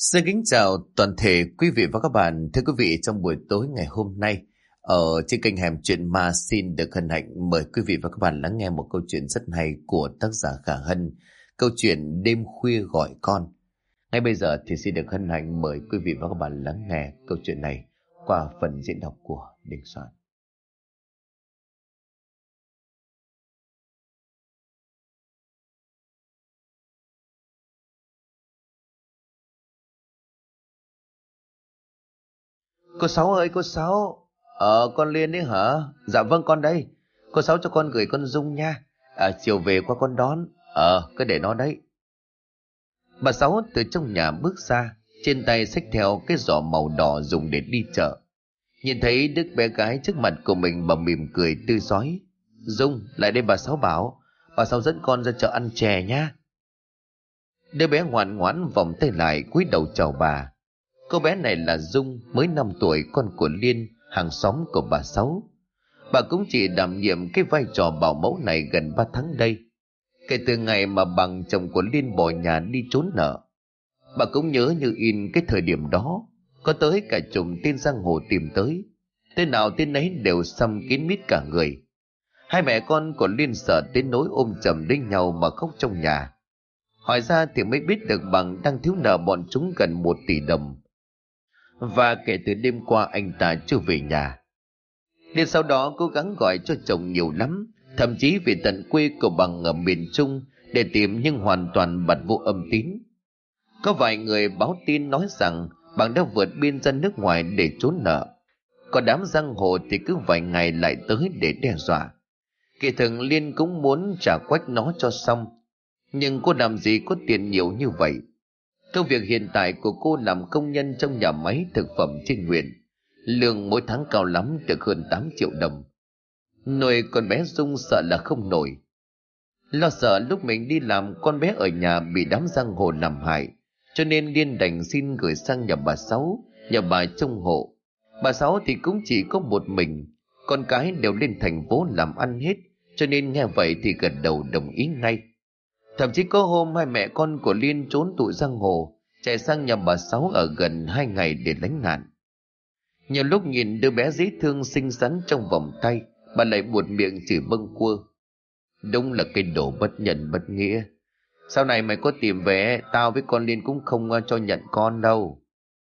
Xin kính chào toàn thể quý vị và các bạn. Thưa quý vị, trong buổi tối ngày hôm nay, ở trên kênh Hẻm Chuyện Ma xin được hân hạnh mời quý vị và các bạn lắng nghe một câu chuyện rất hay của tác giả Khả Hân, câu chuyện Đêm Khuya Gọi Con. Ngay bây giờ thì xin được hân hạnh mời quý vị và các bạn lắng nghe câu chuyện này qua phần diễn đọc của Đình Soạn. Cô Sáu ơi, cô Sáu. Con Liên đấy hả? Dạ vâng, con đây. Cô Sáu cho con gửi con Dung nha. Chiều về qua con đón. Cứ để nó đấy. Bà Sáu từ trong nhà bước ra, trên tay xách theo cái giỏ màu đỏ dùng để đi chợ. Nhìn thấy đứa bé gái trước mặt của mình, bà mỉm cười tươi rói. Dung, lại đây bà Sáu bảo. Bà Sáu dẫn con ra chợ ăn chè nhá. Đứa bé ngoan ngoãn vòng tay lại cúi đầu chào bà. Cô bé này là Dung, mới 5 tuổi, con của Liên, hàng xóm của bà Sáu. Bà cũng chỉ đảm nhiệm cái vai trò bảo mẫu này gần 3 tháng đây, kể từ ngày mà bằng chồng của Liên bỏ nhà đi trốn nợ. Bà cũng nhớ như in cái thời điểm đó, có tới cả chục tên giang hồ tìm tới. Tên nào tên ấy đều xăm kín mít cả người. Hai mẹ con của Liên sợ đến nỗi ôm chầm lấy nhau mà khóc trong nhà. Hỏi ra thì mới biết được bằng đang thiếu nợ bọn chúng gần 1 tỷ đồng. Và kể từ đêm qua anh ta chưa về nhà. Liên sau đó cố gắng gọi cho chồng nhiều lắm, thậm chí về tận quê của bằng ở miền Trung để tìm, nhưng hoàn toàn bật vô âm tín. Có vài người báo tin nói rằng bằng đã vượt biên ra nước ngoài để trốn nợ. Còn đám giang hồ thì cứ vài ngày lại tới để đe dọa. Kỳ thực Liên cũng muốn trả quách nó cho xong, nhưng cô làm gì có tiền nhiều như vậy. Công việc hiện tại của cô làm công nhân trong nhà máy thực phẩm trên huyện, lương mỗi tháng cao lắm được hơn 8 triệu đồng. Nuôi con bé Dung sợ là không nổi. Lo sợ lúc mình đi làm con bé ở nhà bị đám giang hồ làm hại, cho nên Liên đành xin gửi sang nhà bà Sáu, nhà bà trông hộ. Bà Sáu thì cũng chỉ có một mình, con cái đều lên thành phố làm ăn hết, cho nên nghe vậy thì gật đầu đồng ý ngay. Thậm chí có hôm hai mẹ con của Liên trốn tụi giang hồ, chạy sang nhà bà Sáu ở gần 2 ngày để lánh nạn. Nhiều lúc nhìn đứa bé dễ thương xinh xắn trong vòng tay, bà lại buột miệng chửi bâng quơ. Đúng là cái đồ bất nhân bất nghĩa. Sau này mày có tìm về, tao với con Liên cũng không cho nhận con đâu.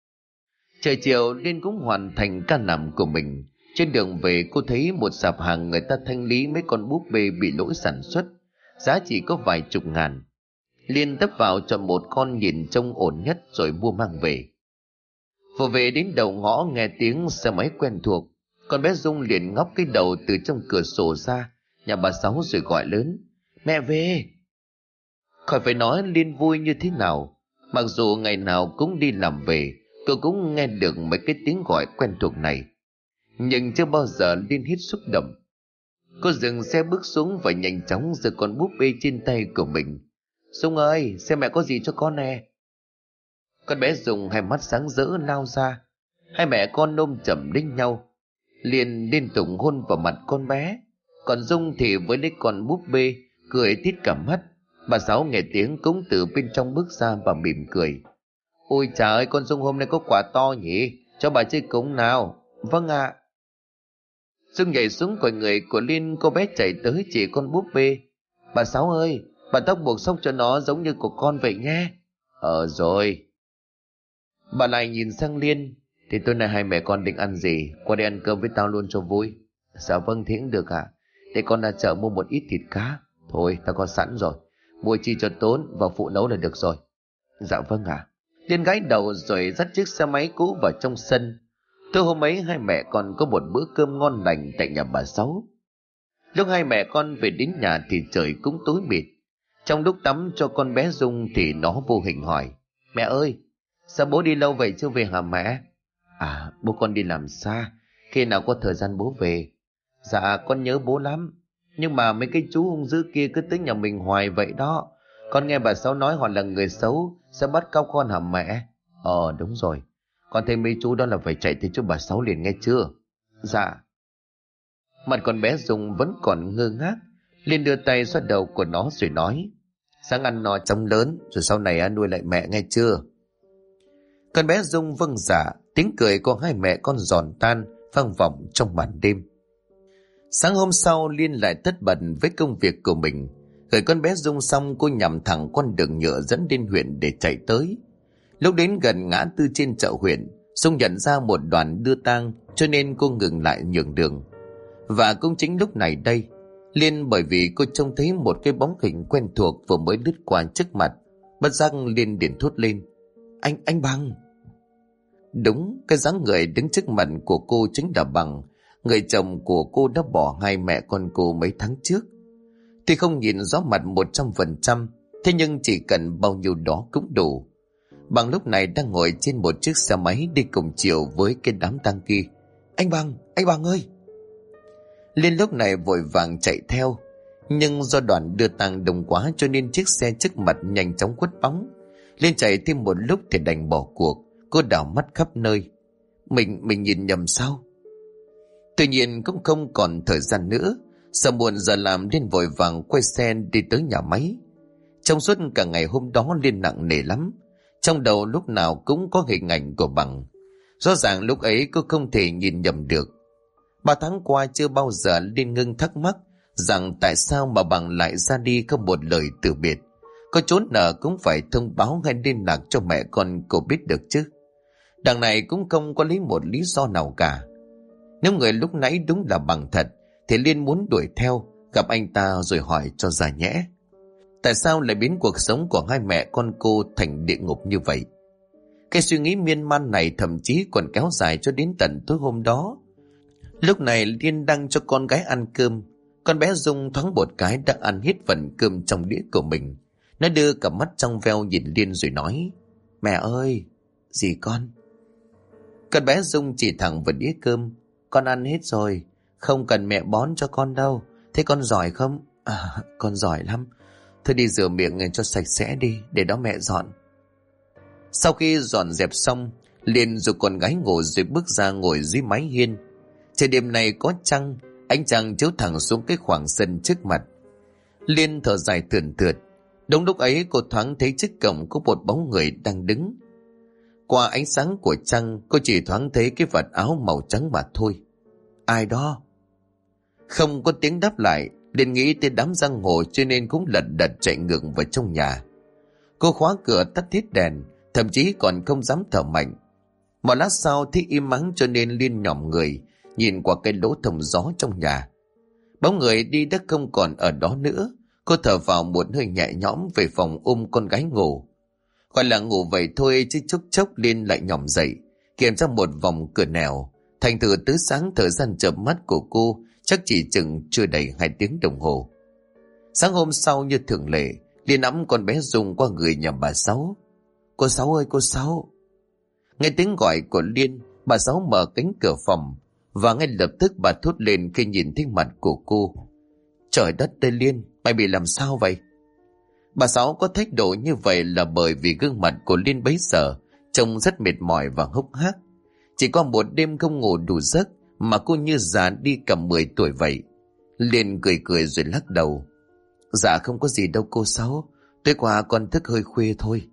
Trời chiều, Liên cũng hoàn thành ca nằm của mình. Trên đường về cô thấy một sạp hàng người ta thanh lý mấy con búp bê bị lỗi sản xuất, giá chỉ có vài chục ngàn. Liên tấp vào chọn một con nhìn trông ổn nhất rồi mua mang về. Vừa về đến đầu ngõ nghe tiếng xe máy quen thuộc, con bé Dung liền ngóc cái đầu từ trong cửa sổ ra nhà bà Sáu rồi gọi lớn: Mẹ về! Khỏi phải nói Liên vui như thế nào. Mặc dù ngày nào cũng đi làm về, cô cũng nghe được mấy cái tiếng gọi quen thuộc này, nhưng chưa bao giờ Liên hết xúc động. Cô dừng xe bước xuống và nhanh chóng giơ con búp bê trên tay của mình. Dung ơi, xem mẹ có gì cho con nè. Con bé Dung hai mắt sáng rỡ lao ra. Hai mẹ con ôm chầm lấy nhau. Liền liên tục hôn vào mặt con bé. Còn Dung thì với lấy con búp bê cười tít cả mắt. Bà Sáu nghe tiếng cũng từ bên trong bước ra và mỉm cười. Ôi trời ơi, con Dung hôm nay có quà to nhỉ, cho bà chơi cùng nào. Vâng ạ. Dung nhảy xuống khỏi người của Liên, cô bé chạy tới chỉ con búp bê. Bà Sáu ơi, bà tóc buộc xong cho nó giống như của con vậy nhé. Rồi. Bà lại nhìn sang Liên. Thì tối nay hai mẹ con định ăn gì? Qua đây ăn cơm với tao luôn cho vui. Dạ vâng, thế cũng được ạ. Để con ra chợ mua một ít thịt cá. Thôi, tao có sẵn rồi. Mua chi cho tốn và phụ nấu là được rồi. Dạ vâng ạ. Liên gái đầu rồi dắt chiếc xe máy cũ vào trong sân. Tối hôm ấy hai mẹ con có một bữa cơm ngon lành tại nhà bà Sáu. Lúc hai mẹ con về đến nhà thì trời cũng tối mịt. Trong lúc tắm cho con bé Dung thì nó vô hình hỏi: Mẹ ơi, sao bố đi lâu vậy chưa về hả mẹ? Bố con đi làm xa, khi nào có thời gian bố về. Dạ con nhớ bố lắm, nhưng mà mấy cái chú hung dữ kia cứ tới nhà mình hoài vậy đó. Con nghe bà Sáu nói họ là người xấu, sẽ bắt cóc con hả mẹ? Đúng rồi, con thấy mấy chú đó là phải chạy tới chỗ bà Sáu liền nghe chưa? Dạ. Mặt con bé Dung vẫn còn ngơ ngác. Liên đưa tay xoa đầu của nó rồi nói: Sáng ăn no chóng lớn, rồi sau này nuôi lại mẹ nghe chưa? Con bé Dung vâng dạ, tiếng cười của hai mẹ con giòn tan vang vọng trong màn đêm. Sáng hôm sau, Liên lại tất bật với công việc của mình. Gửi con bé Dung xong, cô nhằm thẳng con đường nhựa dẫn đến huyện để chạy tới. Lúc đến gần ngã tư trên chợ huyện, Dung nhận ra một đoàn đưa tang, cho nên cô ngừng lại nhường đường. Và cũng chính lúc này đây, Liên bởi vì cô trông thấy một cái bóng hình quen thuộc vừa mới lướt qua trước mặt, bất giác Liên liền thốt lên: Anh Bằng! Đúng, cái dáng người đứng trước mặt của cô chính là Bằng, người chồng của cô đã bỏ hai mẹ con cô mấy tháng trước. Tuy không nhìn rõ mặt 100%, thế nhưng chỉ cần bao nhiêu đó cũng đủ. Bằng lúc này đang ngồi trên một chiếc xe máy đi cùng chiều với cái đám tang kia. Anh Bằng ơi! Liên lúc này vội vàng chạy theo, nhưng do đoàn đưa tang đông quá cho nên chiếc xe trước mặt nhanh chóng khuất bóng. Liên chạy thêm một lúc thì đành bỏ cuộc. Cô đảo mắt khắp nơi. Mình nhìn nhầm sao? Tuy nhiên cũng không còn thời gian nữa. Sợ muộn giờ làm, Liên vội vàng quay xe đi tới nhà máy. Trong suốt cả ngày hôm đó, Liên nặng nề lắm. Trong đầu lúc nào cũng có hình ảnh của Bằng. Rõ ràng lúc ấy cô không thể nhìn nhầm được. 3 tháng qua chưa bao giờ Liên ngưng thắc mắc rằng tại sao mà Bằng lại ra đi không một lời từ biệt. Có trốn nợ cũng phải thông báo hay liên lạc cho mẹ con cô biết được chứ. Đằng này cũng không có lấy một lý do nào cả. Nếu người lúc nãy đúng là Bằng thật, thì Liên muốn đuổi theo, gặp anh ta rồi hỏi cho ra nhẽ. Tại sao lại biến cuộc sống của hai mẹ con cô thành địa ngục như vậy? Cái suy nghĩ miên man này thậm chí còn kéo dài cho đến tận tối hôm đó. Lúc này Liên đang cho con gái ăn cơm. Con bé Dung thoáng một cái đã ăn hết phần cơm trong đĩa của mình. Nó đưa cả mắt trong veo nhìn Liên rồi nói: Mẹ ơi! Gì con? Con bé Dung chỉ thẳng vào đĩa cơm: Con ăn hết rồi, không cần mẹ bón cho con đâu. Thế con giỏi không? Con giỏi lắm. Thôi đi rửa miệng cho sạch sẽ đi, để đó mẹ dọn. Sau khi dọn dẹp xong, Liên dục con gái ngủ rồi bước ra ngồi dưới mái hiên. Trời đêm này có trăng, ánh trăng chiếu thẳng xuống cái khoảng sân trước mặt. Liên thở dài thườn thượt. Đúng lúc ấy cô thoáng thấy trước cổng có một bóng người đang đứng. Qua ánh sáng của trăng, cô chỉ thoáng thấy cái vạt áo màu trắng mà thôi. Ai đó? Không có tiếng đáp lại. Liên nghĩ tới đám giang hồ cho nên cũng lật đật chạy ngược vào trong nhà. Cô khóa cửa, tắt hết đèn, thậm chí còn không dám thở mạnh. Một lát sau thấy im ắng cho nên Liên nhòm người nhìn qua cái lỗ thông gió trong nhà. Bóng người đi đã không còn ở đó nữa. Cô thở vào một hơi nhẹ nhõm về phòng ôm con gái ngủ. Gọi là ngủ vậy thôi chứ chốc chốc Liên lại nhòm dậy, kiểm tra một vòng cửa nẻo. Thành thử tới sáng thời gian chợp mắt của cô chắc chỉ chừng chưa đầy 2 tiếng đồng hồ. Sáng hôm sau như thường lệ, Liên ẵm con bé Dung qua người nhà bà Sáu. Cô Sáu ơi, cô Sáu! Nghe tiếng gọi của Liên, bà Sáu mở cánh cửa phòng và ngay lập tức bà thốt lên khi nhìn thấy mặt của cô. Trời đất ơi Liên, mày bị làm sao vậy? Bà Sáu có thái độ như vậy là bởi vì gương mặt của Liên bấy giờ trông rất mệt mỏi và hốc hác. Chỉ qua một đêm không ngủ đủ giấc mà cô như già đi cả 10 tuổi vậy. Liên cười cười rồi lắc đầu. Dạ không có gì đâu cô Sáu, tối qua con thức hơi khuya thôi.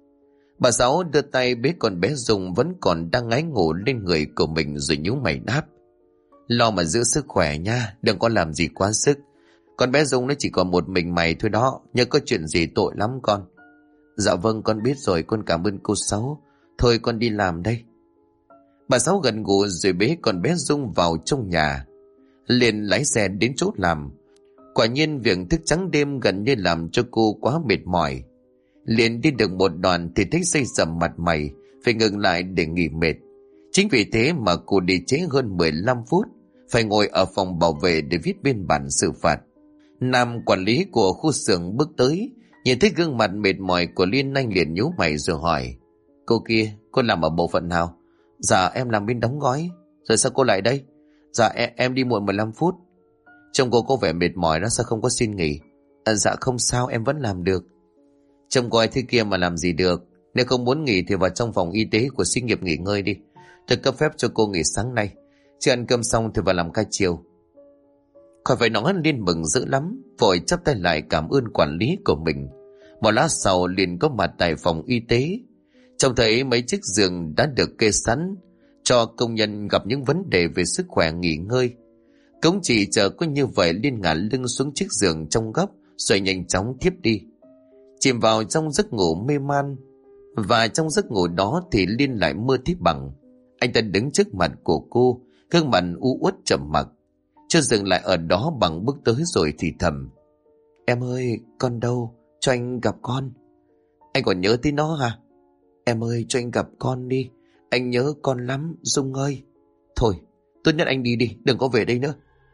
Bà Sáu đưa tay bế con bé Dung vẫn còn đang ngáy ngủ lên người của mình rồi nhíu mày đáp. Lo mà giữ sức khỏe nha, đừng có làm gì quá sức. Con bé Dung nó chỉ còn một mình mày thôi đó, nhớ có chuyện gì tội lắm con. Dạ vâng, con biết rồi, con cảm ơn cô Sáu. Thôi con đi làm đây. Bà Sáu gần gù rồi bế con bé Dung vào trong nhà. Liền lái xe đến chỗ làm. Quả nhiên việc thức trắng đêm gần như làm cho cô quá mệt mỏi. Liền đi được một đoạn thì thấy xây sầm mặt mày, phải ngừng lại để nghỉ mệt. Chính vì thế mà cô đi trễ hơn 15 phút, phải ngồi ở phòng bảo vệ để viết biên bản xử phạt. Nam quản lý của khu xưởng bước tới, nhìn thấy gương mặt mệt mỏi của Liên, anh liền nhíu mày rồi hỏi: Cô kia, cô làm ở bộ phận nào? Dạ em làm bên đóng gói. Rồi sao cô lại đây? Dạ em đi muộn 15 phút. Trông cô có vẻ mệt mỏi đó, sao không có xin nghỉ? Dạ không sao, em vẫn làm được. Trông coi thế kia mà làm gì được. Nếu không muốn nghỉ thì vào trong phòng y tế của xí nghiệp nghỉ ngơi đi. Tôi cấp phép cho cô nghỉ sáng nay, chứ ăn cơm xong thì vào làm ca chiều. Khỏi phải nói, Liên mừng dữ lắm, vội chắp tay lại cảm ơn quản lý của mình. Một lát sau liền có mặt tại phòng y tế. Trông thấy mấy chiếc giường đã được kê sẵn cho công nhân gặp những vấn đề về sức khỏe nghỉ ngơi. Cũng chỉ chờ có như vậy, Liên ngả lưng xuống chiếc giường trong góc rồi nhanh chóng thiếp đi, chìm vào trong giấc ngủ mê man. Và trong giấc ngủ đó thì Liên lại mơ thấy Bằng. Anh ta đứng trước mặt của cô, gương mặt u uất trầm mặc. Chưa dừng lại ở đó, Bằng bước tới rồi thì thầm: "Em ơi, con đâu? Cho anh gặp con." "Anh còn nhớ tới nó hả?" "Em ơi, cho anh gặp con đi. Anh nhớ con lắm, Dung ơi." "Thôi, tốt nhất anh đi đi, đừng có về đây nữa."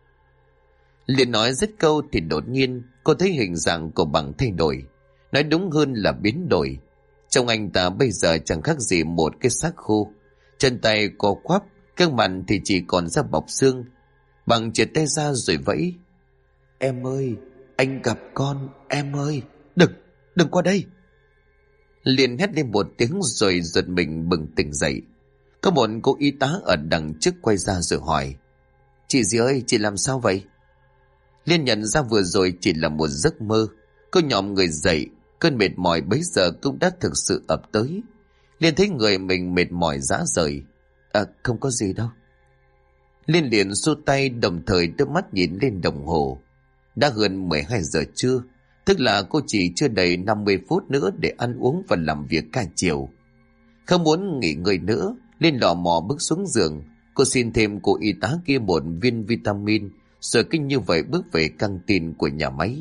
Liên nói dứt câu thì đột nhiên cô thấy hình dạng của Bằng thay đổi. Nói đúng hơn là biến đổi. Trông anh ta bây giờ chẳng khác gì một cái xác khô. Chân tay co quắp, gương mặt thì chỉ còn da bọc xương. Bằng triệt tay ra rồi vẫy: "Em ơi, anh gặp con, em ơi, đừng qua đây." Liền hét lên một tiếng rồi giật mình bừng tỉnh dậy. Có một cô y tá ở đằng trước quay ra rồi hỏi: "Chị gì ơi, chị làm sao vậy?" Liên nhận ra vừa rồi chỉ là một giấc mơ. Cô nhòm người dậy, cơn mệt mỏi bấy giờ cũng đã thực sự ập tới. Liên thấy người mình mệt mỏi rã rời. Không có gì đâu." Liên liền xua tay, đồng thời đưa mắt nhìn lên đồng hồ. Đã gần 12 giờ trưa, tức là cô chỉ chưa đầy 50 phút nữa để ăn uống và làm việc cả chiều. Không muốn nghỉ ngơi nữa, Liên lò mò bước xuống giường. Cô xin thêm cô y tá kia một viên vitamin, rồi kinh như vậy bước về căng tin của nhà máy.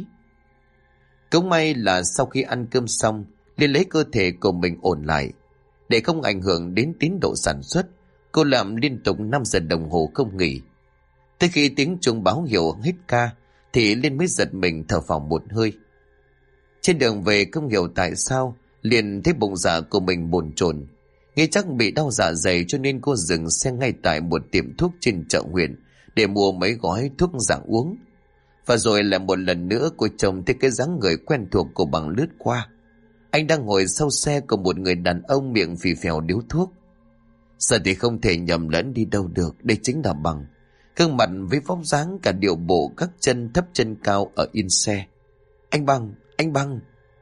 Cũng may là sau khi ăn cơm xong, Liên lấy cơ thể của mình ổn lại. Để không ảnh hưởng đến tiến độ sản xuất, cô làm liên tục 5 giờ đồng hồ không nghỉ. Tới khi tiếng chuông báo hiệu hết ca thì Liên mới giật mình thở phào một hơi. Trên đường về không hiểu tại sao Liên thấy bụng dạ của mình bồn chồn, nghĩ chắc bị đau dạ dày cho nên cô dừng xe ngay tại một tiệm thuốc trên chợ huyện để mua mấy gói thuốc dạng uống. Và rồi lại một lần nữa cô trông thấy cái dáng người quen thuộc của Bằng lướt qua. Anh đang ngồi sau xe của một người đàn ông miệng phì phèo điếu thuốc. Giờ thì không thể nhầm lẫn đi đâu được, đây chính là Bằng. Gương mặt với vóc dáng cả điệu bộ, các chân thấp chân cao ở yên xe. Anh Bằng."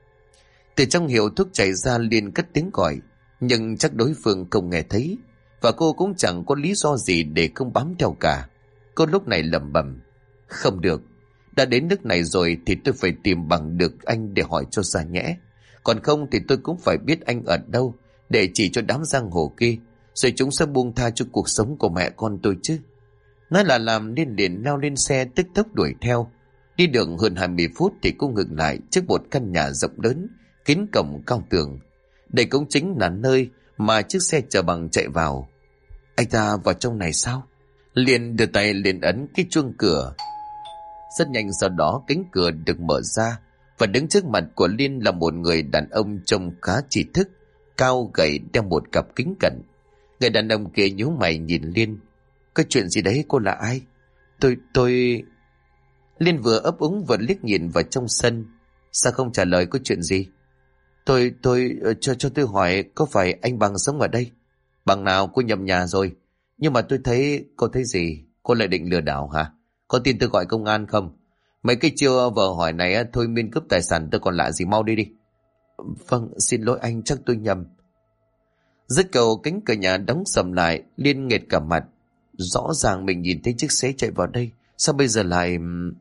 Từ trong hiệu thuốc chảy ra Liên cất tiếng gọi, nhưng chắc đối phương không nghe thấy, và cô cũng chẳng có lý do gì để không bám theo cả. Cô lúc này lẩm bẩm: "Không được, đã đến nước này rồi thì tôi phải tìm bằng được anh để hỏi cho ra nhẽ. Còn không thì tôi cũng phải biết anh ở đâu để chỉ cho đám giang hồ kia, rồi chúng sẽ buông tha cho cuộc sống của mẹ con tôi chứ." Nói là làm nên liền leo lên xe tức tốc đuổi theo. Đi đường hơn 20 phút thì cô ngừng lại trước một căn nhà rộng lớn, kín cổng cao tường. Đây cũng chính là nơi mà chiếc xe chở Bằng chạy vào. Anh ta vào trong này sao? Liền đưa tay lên ấn cái chuông cửa. Rất nhanh sau đó cánh cửa được mở ra, và đứng trước mặt của Liên là một người đàn ông trông khá trí thức, cao gầy, đeo một cặp kính cận. Người đàn ông kia nhíu mày nhìn Liên. "Có chuyện gì đấy, cô là ai?" Tôi... Liên vừa ấp úng vừa liếc nhìn vào trong sân. "Sao không trả lời, có chuyện gì?" Tôi cho tôi hỏi, có phải anh Bằng sống ở đây?" "Bằng nào? Cô nhầm nhà rồi." "Nhưng mà tôi thấy..." "Cô thấy gì? Cô lại định lừa đảo hả? Có tin tôi gọi công an không? Mấy cái chiêu vợ hỏi này thôi miên cướp tài sản tôi còn lạ gì, mau đi đi." "Vâng, xin lỗi anh, chắc tôi nhầm." Dứt câu cánh cửa nhà đóng sầm lại. Liên nghệt cả mặt. Rõ ràng mình nhìn thấy chiếc xe chạy vào đây, sao bây giờ lại...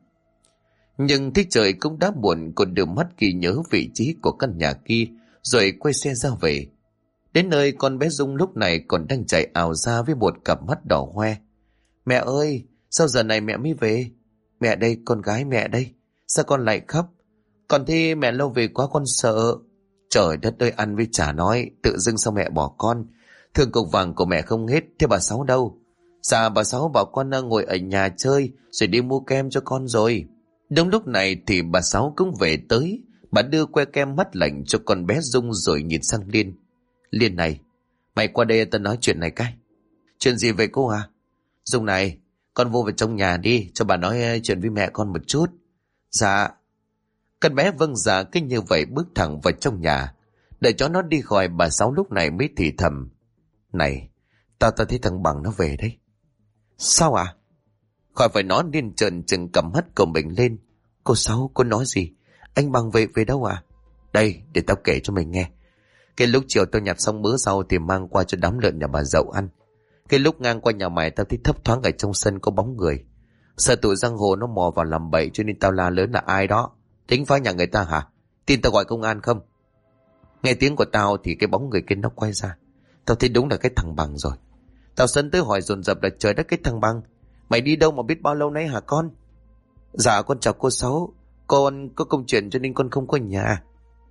Nhưng thấy trời cũng đã muộn, còn đưa mắt ghi nhớ vị trí của căn nhà kia, rồi quay xe ra về. Đến nơi, con bé Dung lúc này còn đang chạy ào ra với một cặp mắt đỏ hoe. "Mẹ ơi, sao giờ này mẹ mới về?" "Mẹ đây, con gái mẹ đây. Sao con lại khóc?" "Con thấy mẹ lâu về quá con sợ." "Trời đất ơi, ăn với chả nói, tự dưng sao mẹ bỏ con? Thương cục vàng của mẹ không hết, thế bà Sáu đâu?" "Dạ bà Sáu bảo con ngồi ở nhà chơi rồi đi mua kem cho con rồi." Đúng lúc này thì bà Sáu cũng về tới. Bà đưa que kem mắt lạnh cho con bé Dung rồi nhìn sang Liên. "Liên này, mày qua đây tao nói chuyện này cái." "Chuyện gì vậy cô à?" "Dung này, con vô vào trong nhà đi, cho bà nói chuyện với mẹ con một chút." "Dạ." Con bé vâng dạ cứ như vậy bước thẳng vào trong nhà. Đợi cho nó đi khỏi, bà Sáu lúc này mới thì thầm: "Này, tao thấy thằng Bằng nó về đấy." "Sao à?" Khỏi phải nói, Liên trợn trừng cầm hất của mình lên. "Cô Sáu, cô nói gì? Anh Bằng về đâu à?" "Đây, để tao kể cho mình nghe. Cái lúc chiều tao nhặt xong mớ rau thì mang qua cho đám lợn nhà bà Dậu ăn. Cái lúc ngang qua nhà mày tao thấy thấp thoáng ở trong sân có bóng người. Sợ tụi giang hồ nó mò vào làm bậy cho nên tao la lớn là ai đó. Tính phá nhà người ta hả? Tin tao gọi công an không? Nghe tiếng của tao thì cái bóng người kia nó quay ra. Tao thấy đúng là cái thằng Bằng rồi. Tao sân tới hỏi dồn dập là trời đất, cái thằng Bằng, mày đi đâu mà biết bao lâu nay hả con? Dạ con chào cô Sáu, con có công chuyện cho nên con không có nhà.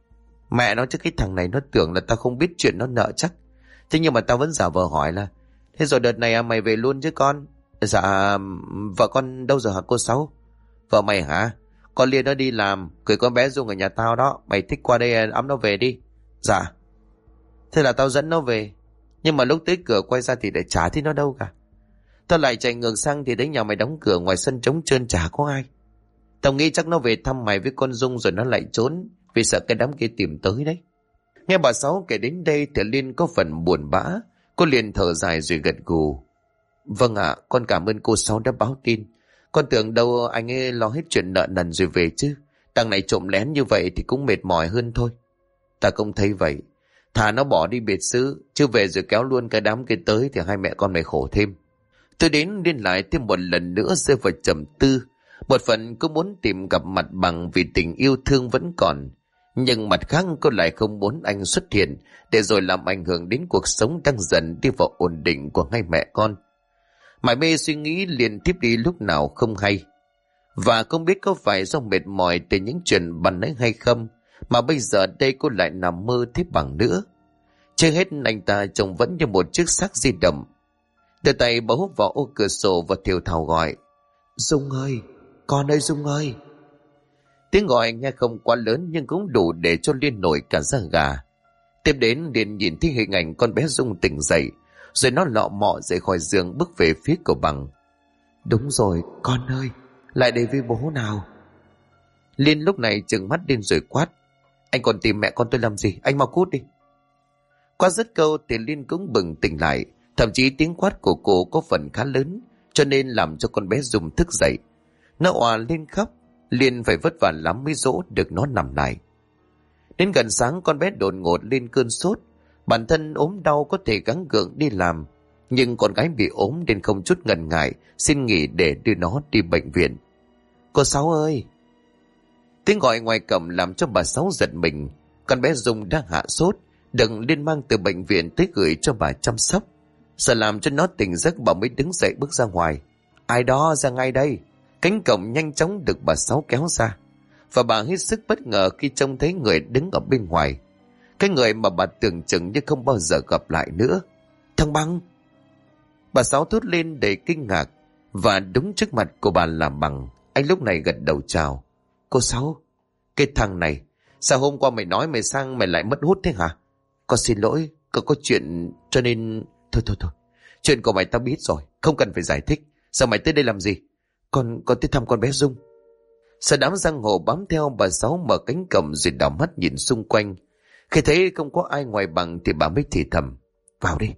Mẹ nó chứ, cái thằng này nó tưởng là tao không biết chuyện nó nợ chắc. Thế nhưng mà tao vẫn giả vờ hỏi là thế rồi đợt này mày về luôn chứ con? Dạ vợ con đâu rồi hả cô Sáu? Vợ mày hả? Con Liên nó đi làm, gửi con bé Dung ở nhà tao đó, mày thích qua đây ẵm nó về đi. Dạ. Thế là tao dẫn nó về, nhưng mà lúc tới cửa quay ra thì lại chả thấy nó đâu cả. Tao lại chạy ngược sang thì thấy nhà mày đóng cửa, ngoài sân trống trơn chả có ai. Tao nghĩ chắc nó về thăm mày với con Dung rồi nó lại trốn, vì sợ cái đám kia tìm tới đấy. Nghe bà Sáu kể đến đây thì Liên có phần buồn bã. Cô liền thở dài rồi gật gù. Vâng ạ, con cảm ơn cô Sáu đã báo tin. Con tưởng đâu anh ấy lo hết chuyện nợ nần rồi về chứ. Đằng này trộm lén như vậy thì cũng mệt mỏi hơn thôi. Ta cũng thấy vậy. Thà nó bỏ đi biệt xứ, chứ về rồi kéo luôn cái đám kia tới thì hai mẹ con mày khổ thêm. Tôi đến liên lại thêm một lần nữa rơi vào trầm tư. Một phần cô muốn tìm gặp mặt Bằng vì tình yêu thương vẫn còn. Nhưng mặt khác cô lại không muốn anh xuất hiện để rồi làm ảnh hưởng đến cuộc sống đang dần đi vào ổn định của hai mẹ con. Mải mê suy nghĩ liền tiếp đi lúc nào không hay. Và không biết có phải do mệt mỏi từ những chuyện bắn ấy hay không mà bây giờ đây cô lại nằm mơ thấy Bằng nữa. Chưa hết anh ta trông vẫn như một chiếc xác di động. Đưa tay bấu vào ô cửa sổ và thều thào gọi. Dung ơi, con ơi Dung ơi. Tiếng gọi nghe không quá lớn nhưng cũng đủ để cho Liên nổi cả da gà. Tiếp đến Liên nhìn thấy hình ảnh con bé Dung tỉnh dậy, rồi nó lọ mọ dậy khỏi giường bước về phía của Bằng. Đúng rồi, con ơi, lại đây với bố nào. Liên lúc này trừng mắt lên rồi quát. Anh còn tìm mẹ con tôi làm gì, anh mau cút đi. Qua dứt câu thì Liên cũng bừng tỉnh lại, thậm chí tiếng quát của cô có phần khá lớn, cho nên làm cho con bé Dung thức dậy. Nó òa lên khóc, Liên phải vất vả lắm mới dỗ được nó nằm lại. Đến gần sáng con bé đột ngột lên cơn sốt, bản thân ốm đau có thể gắng gượng đi làm, nhưng con gái bị ốm nên không chút ngần ngại xin nghỉ để đưa nó đi bệnh viện. Cô Sáu ơi! Tiếng gọi ngoài cổng làm cho bà Sáu giật mình. Con bé Dung đang hạ sốt, đừng Liên mang từ bệnh viện tới gửi cho bà chăm sóc. Sợ làm cho nó tỉnh giấc bà mới đứng dậy bước ra ngoài. Ai đó ra ngay đây. Cánh cổng nhanh chóng được bà Sáu kéo ra, và bà hết sức bất ngờ khi trông thấy người đứng ở bên ngoài. Cái người mà bà tưởng chừng như không bao giờ gặp lại nữa. Thằng Bằng! Bà Sáu thốt lên đầy kinh ngạc, và đúng trước mặt của bà là Bằng. Anh lúc này gật đầu chào. Cô Sáu, cái thằng này, sao hôm qua mày nói mày sang mày lại mất hút thế hả? Con xin lỗi, có chuyện cho nên... Thôi, chuyện của mày tao biết rồi, không cần phải giải thích. Sao mày tới đây làm gì? Con tới thăm con bé Dung. Sợ đám giang hồ bám theo, bà Sáu mở cánh cổng rồi đảo mắt nhìn xung quanh. Khi thấy không có ai ngoài Bằng thì bà mới thì thầm. Vào đi.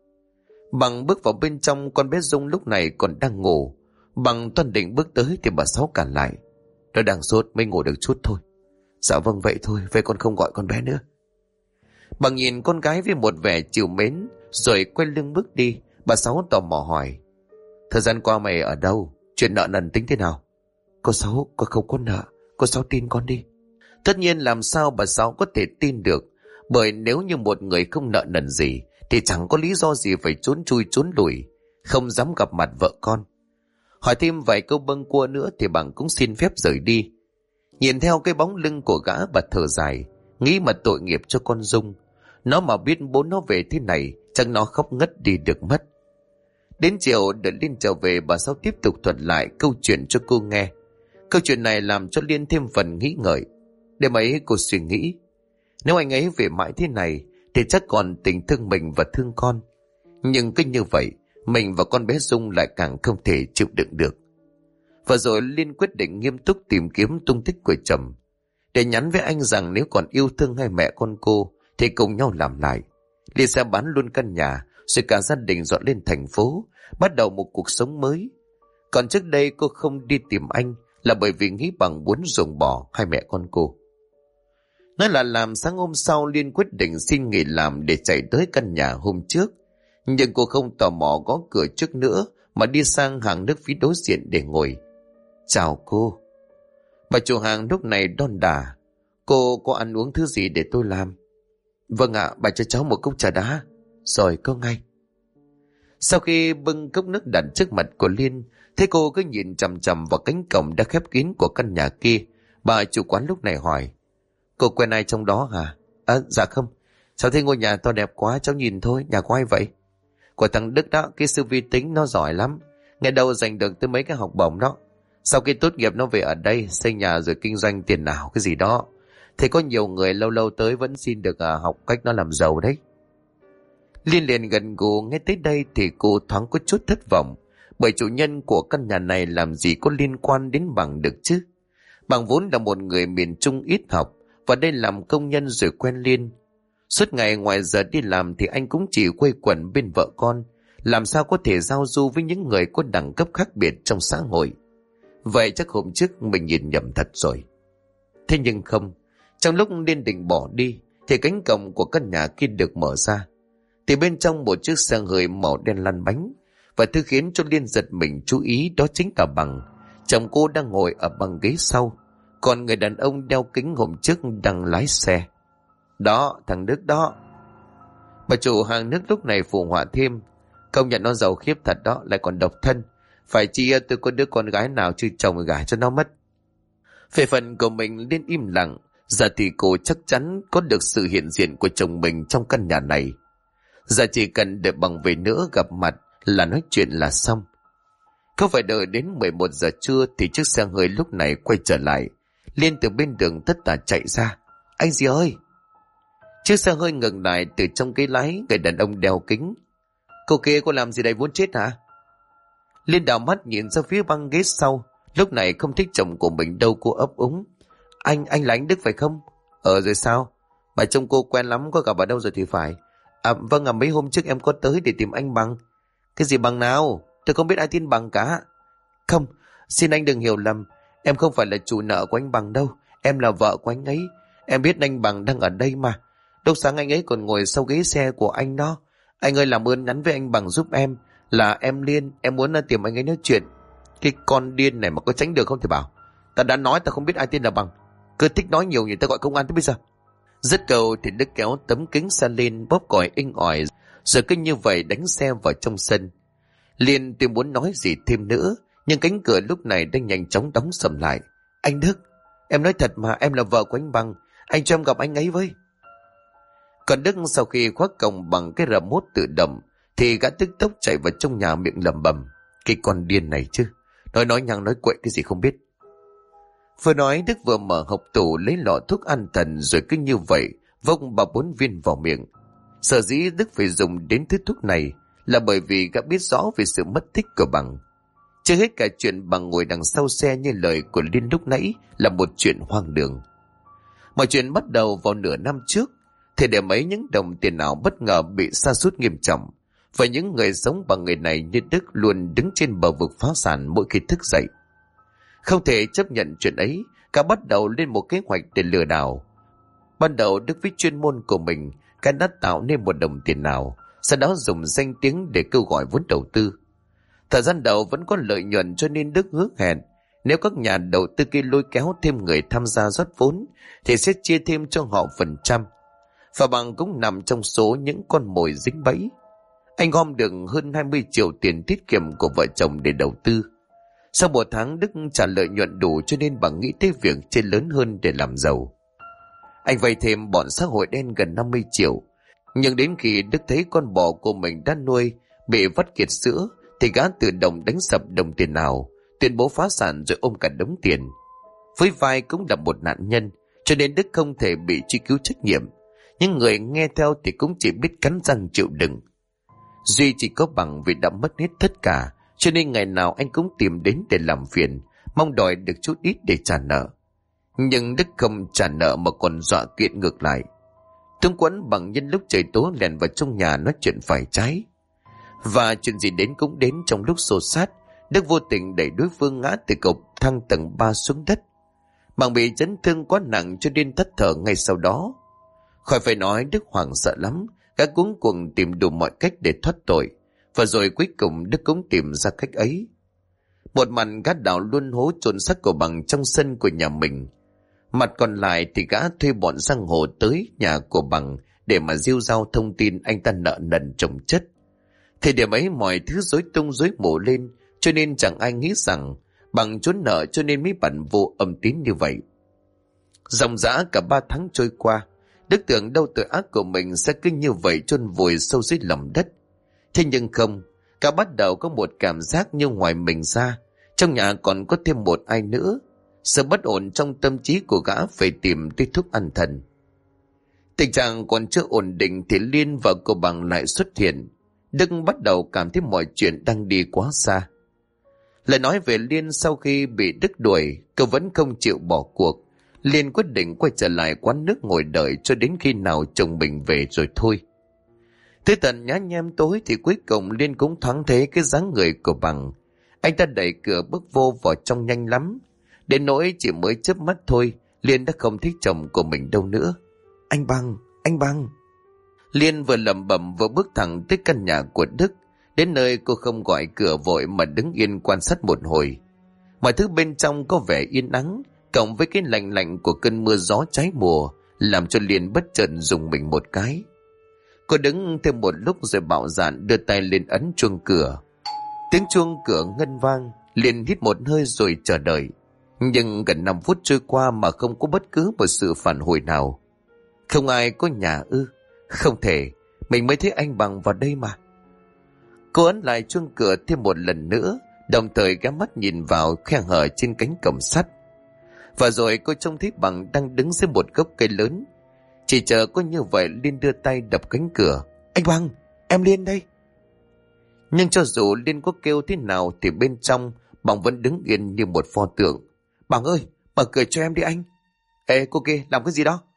Bằng bước vào bên trong, con bé Dung lúc này còn đang ngủ. Bằng toan định bước tới thì bà Sáu cản lại. Nó đang sốt, mới ngủ được chút thôi. Dạ vâng vậy thôi, vậy con không gọi con bé nữa. Bằng nhìn con gái với một vẻ trìu mến, rồi quay lưng bước đi. Bà Sáu tò mò hỏi. Thời gian qua mày ở đâu? Chuyện nợ nần tính thế nào? Cô Sáu, con không có nợ. Cô Sáu tin con đi. Tất nhiên làm sao bà Sáu có thể tin được. Bởi nếu như một người không nợ nần gì thì chẳng có lý do gì phải trốn chui trốn lùi, không dám gặp mặt vợ con. Hỏi thêm vài câu bâng cua nữa thì Bằng cũng xin phép rời đi. Nhìn theo cái bóng lưng của gã, bà thở dài, nghĩ mà tội nghiệp cho con Dung. Nó mà biết bố nó về thế này, chắc nó khóc ngất đi được mất. Đến chiều đợi Liên trở về, bà Sáu tiếp tục thuật lại câu chuyện cho cô nghe. Câu chuyện này làm cho Liên thêm phần nghĩ ngợi. Đêm ấy cô suy nghĩ, nếu anh ấy về mãi thế này thì chắc còn tình thương mình và thương con. Nhưng cứ như vậy, mình và con bé Dung lại càng không thể chịu đựng được. Và rồi Liên quyết định nghiêm túc tìm kiếm tung tích của chồng, để nhắn với anh rằng nếu còn yêu thương hai mẹ con cô thì cùng nhau làm lại. Liên sẽ bán luôn căn nhà, rồi cả gia đình dọn lên thành phố, bắt đầu một cuộc sống mới. Còn trước đây cô không đi tìm anh là bởi vì nghĩ Bằng muốn ruồng bỏ hai mẹ con cô. Nói là làm sáng hôm sau Liên quyết định xin nghỉ làm để chạy tới căn nhà hôm trước. Nhưng cô không tò mò gõ cửa trước nữa mà đi sang hàng nước phía đối diện để ngồi. Chào cô. Bà chủ hàng lúc này đon đả. Cô có ăn uống thứ gì để tôi làm? Vâng ạ, bà cho cháu một cốc trà đá. Rồi có ngay. Sau khi bưng cốc nước đặt trước mặt của Liên, thấy cô cứ nhìn chằm chằm vào cánh cổng đã khép kín của căn nhà kia, bà chủ quán lúc này hỏi. Cô quen ai trong đó hả? Dạ không. Cháu thấy ngôi nhà to đẹp quá, cháu nhìn thôi, nhà của ai vậy? Của thằng Đức đó, cái sư vi tính nó giỏi lắm. Ngày đầu giành được tới mấy cái học bổng đó. Sau khi tốt nghiệp nó về ở đây, xây nhà rồi kinh doanh tiền nào cái gì đó. Thì có nhiều người lâu lâu tới vẫn xin được học cách nó làm giàu đấy. Liên liền gần gù nghe tới đây thì cô thoáng có chút thất vọng. Bởi chủ nhân của căn nhà này làm gì có liên quan đến Bằng được chứ? Bằng vốn là một người miền Trung ít học và đây làm công nhân rồi quen Liên. Suốt ngày ngoài giờ đi làm thì anh cũng chỉ quây quần bên vợ con, làm sao có thể giao du với những người có đẳng cấp khác biệt trong xã hội. Vậy chắc hôm trước mình nhìn nhầm thật rồi. Thế nhưng không, trong lúc Liên định bỏ đi thì cánh cổng của căn nhà kia được mở ra. Thì bên trong một chiếc xe hơi màu đen lăn bánh, và thứ khiến cho Liên giật mình chú ý đó chính là Bằng. Chồng cô đang ngồi ở băng ghế sau, còn người đàn ông đeo kính hôm trước đang lái xe. Đó, thằng Đức đó. Bà chủ hàng nước lúc này phụ họa thêm. Công nhận nó giàu khiếp thật đó, lại còn độc thân. Phải chi tôi có đứa con gái nào chưa chồng gả cho nó mất. Về phần của mình Liên im lặng. Giờ thì cô chắc chắn có được sự hiện diện của chồng mình trong căn nhà này. Giờ chỉ cần đợi Bằng về nữa gặp mặt là nói chuyện là xong. Không phải đợi đến 11 giờ trưa thì chiếc xe hơi lúc này quay trở lại. Liên từ bên đường tất tả chạy ra. Anh gì ơi? Chiếc xe hơi ngừng lại, từ trong cái lái người đàn ông đeo kính. Cô kia có làm gì đây, muốn chết hả? Liên đảo mắt nhìn ra phía băng ghế sau. Lúc này không thích chồng của mình đâu, cô ấp úng. Anh là anh Đức phải không? Rồi sao? Bà trông cô quen lắm, có gặp ở đâu rồi thì phải. Vâng, mấy hôm trước em có tới để tìm anh Bằng. Cái gì Bằng nào? Tôi không biết ai tin Bằng cả. Không, xin anh đừng hiểu lầm. Em không phải là chủ nợ của anh Bằng đâu. Em là vợ của anh ấy. Em biết anh Bằng đang ở đây mà. Lúc sáng anh ấy còn ngồi sau ghế xe của anh đó. Anh ơi, làm ơn nhắn với anh Bằng giúp em. Là em Liên, em muốn tìm anh ấy nói chuyện. Cái con điên này mà có tránh được không thì bảo. Ta đã nói ta không biết ai tên là Bằng. Cứ thích nói nhiều như ta gọi công an tới bây giờ. Dứt câu thì Đức kéo tấm kính xe lên, bóp còi inh ỏi, rồi cứ như vậy đánh xe vào trong sân. Liên tuy muốn nói gì thêm nữa, nhưng cánh cửa lúc này đang nhanh chóng đóng sầm lại. Anh Đức, em nói thật mà, em là vợ của anh Bằng. Anh cho em gặp anh ấy với. Còn Đức sau khi khóa cổng bằng cái remote tự động thì gã tức tốc chạy vào trong nhà, miệng lẩm bẩm. Cái con điên này chứ, nói nhăng nói quậy cái gì không biết. Vừa nói Đức vừa mở hộc tủ lấy lọ thuốc an thần, rồi cứ như vậy vốc 3-4 viên vào miệng. Sở dĩ Đức phải dùng đến thứ thuốc này là bởi vì gã biết rõ về sự mất tích của Bằng. Chưa hết cả chuyện Bằng ngồi đằng sau xe như lời của Liên lúc nãy là một chuyện hoang đường. Mọi chuyện bắt đầu vào nửa năm trước, thì để mấy những đồng tiền ảo bất ngờ bị sa sút nghiêm trọng, và những người sống bằng nghề này như Đức luôn đứng trên bờ vực phá sản mỗi khi thức dậy. Không thể chấp nhận chuyện ấy, cả bắt đầu lên một kế hoạch để lừa đảo. Ban đầu Đức với chuyên môn của mình, cái đã tạo nên một đồng tiền nào, sau đó dùng danh tiếng để kêu gọi vốn đầu tư. Thời gian đầu vẫn có lợi nhuận cho nên Đức hứa hẹn nếu các nhà đầu tư kia lôi kéo thêm người tham gia rót vốn thì sẽ chia thêm cho họ phần trăm. Và Bằng cũng nằm trong số những con mồi dính bẫy. Anh gom được hơn 20 triệu tiền tiết kiệm của vợ chồng để đầu tư. Sau 1 tháng Đức trả lợi nhuận đủ cho nên Bằng nghĩ tới việc chơi lớn hơn để làm giàu. Anh vay thêm bọn xã hội đen gần 50 triệu. Nhưng đến khi Đức thấy con bò của mình đã nuôi bị vắt kiệt sữa thì gã tự động đánh sập đồng tiền nào, tuyên bố phá sản rồi ôm cả đống tiền. Với vai cũng là một nạn nhân cho nên Đức không thể bị truy cứu trách nhiệm. Nhưng người nghe theo thì cũng chỉ biết cắn răng chịu đựng. Duy chỉ có Bằng vì đã mất hết tất cả cho nên ngày nào anh cũng tìm đến để làm phiền, mong đòi được chút ít để trả nợ. Nhưng Đức không trả nợ mà còn dọa kiện ngược lại. Tung quẫn Bằng nhân lúc trời tối lèn vào trong nhà nói chuyện phải trái. Và chuyện gì đến cũng đến trong lúc xô sát, Đức vô tình đẩy đối phương ngã từ cầu thang tầng 3 xuống đất. Bằng bị chấn thương quá nặng cho nên thất thở ngay sau đó. Khỏi phải nói, Đức hoảng sợ lắm, gã cuống cuồng tìm đủ mọi cách để thoát tội, và rồi cuối cùng Đức cũng tìm ra cách ấy. Một mặt gã đào luôn hố chôn xác của Bằng trong sân của nhà mình, mặt còn lại thì gã thuê bọn giang hồ tới nhà của Bằng để mà rêu rao thông tin anh ta nợ nần chồng chất. Thì điểm ấy mọi thứ rối tung rối mù lên, cho nên chẳng ai nghĩ rằng Bằng trốn nợ cho nên mới bận vô âm tín như vậy. Dòng dã cả 3 tháng trôi qua, Đức tưởng đâu tội ác của mình sẽ cứ như vậy chôn vùi sâu dưới lòng đất. Thế nhưng không, cả bắt đầu có một cảm giác như ngoài mình ra, trong nhà còn có thêm một ai nữa. Sự bất ổn trong tâm trí của gã phải tìm tới thuốc an thần. Tình trạng còn chưa ổn định thì Liên và cô Bằng lại xuất hiện. Đức bắt đầu cảm thấy mọi chuyện đang đi quá xa. Lại nói về Liên, sau khi bị Đức đuổi, cô vẫn không chịu bỏ cuộc. Liên quyết định quay trở lại quán nước ngồi đợi cho đến khi nào chồng mình về rồi thôi. Tới tận nhá nhem tối thì cuối cùng Liên cũng thoáng thấy cái dáng người của Bằng. Anh ta đẩy cửa bước vô vào trong nhanh lắm. Đến nỗi chỉ mới chớp mắt thôi, Liên đã không thích chồng của mình đâu nữa. Anh Bằng, anh Bằng. Liên vừa lẩm bẩm vừa bước thẳng tới căn nhà của Đức. Đến nơi cô không gọi cửa vội mà đứng yên quan sát một hồi. Mọi thứ bên trong có vẻ yên ắng, cộng với cái lạnh lạnh của cơn mưa gió trái mùa, làm cho Liên bất chợt rùng mình một cái. Cô đứng thêm một lúc rồi bạo dạn đưa tay lên ấn chuông cửa. Tiếng chuông cửa ngân vang, Liên hít một hơi rồi chờ đợi. Nhưng gần 5 phút trôi qua mà không có bất cứ một sự phản hồi nào. Không ai có nhà ư? Không thể, mình mới thấy anh Bằng vào đây mà. Cô ấn lại chuông cửa thêm một lần nữa, đồng thời ghé mắt nhìn vào khe hở trên cánh cổng sắt. Và rồi cô trông thấy Bằng đang đứng dưới một gốc cây lớn. Chỉ chờ có như vậy, Liên đưa tay đập cánh cửa. Anh Bằng, em Liên đây. Nhưng cho dù Liên có kêu thế nào thì bên trong Bằng vẫn đứng yên như một pho tượng. Bằng ơi, mở cửa cho em đi anh. Ê cô kia, làm cái gì đó?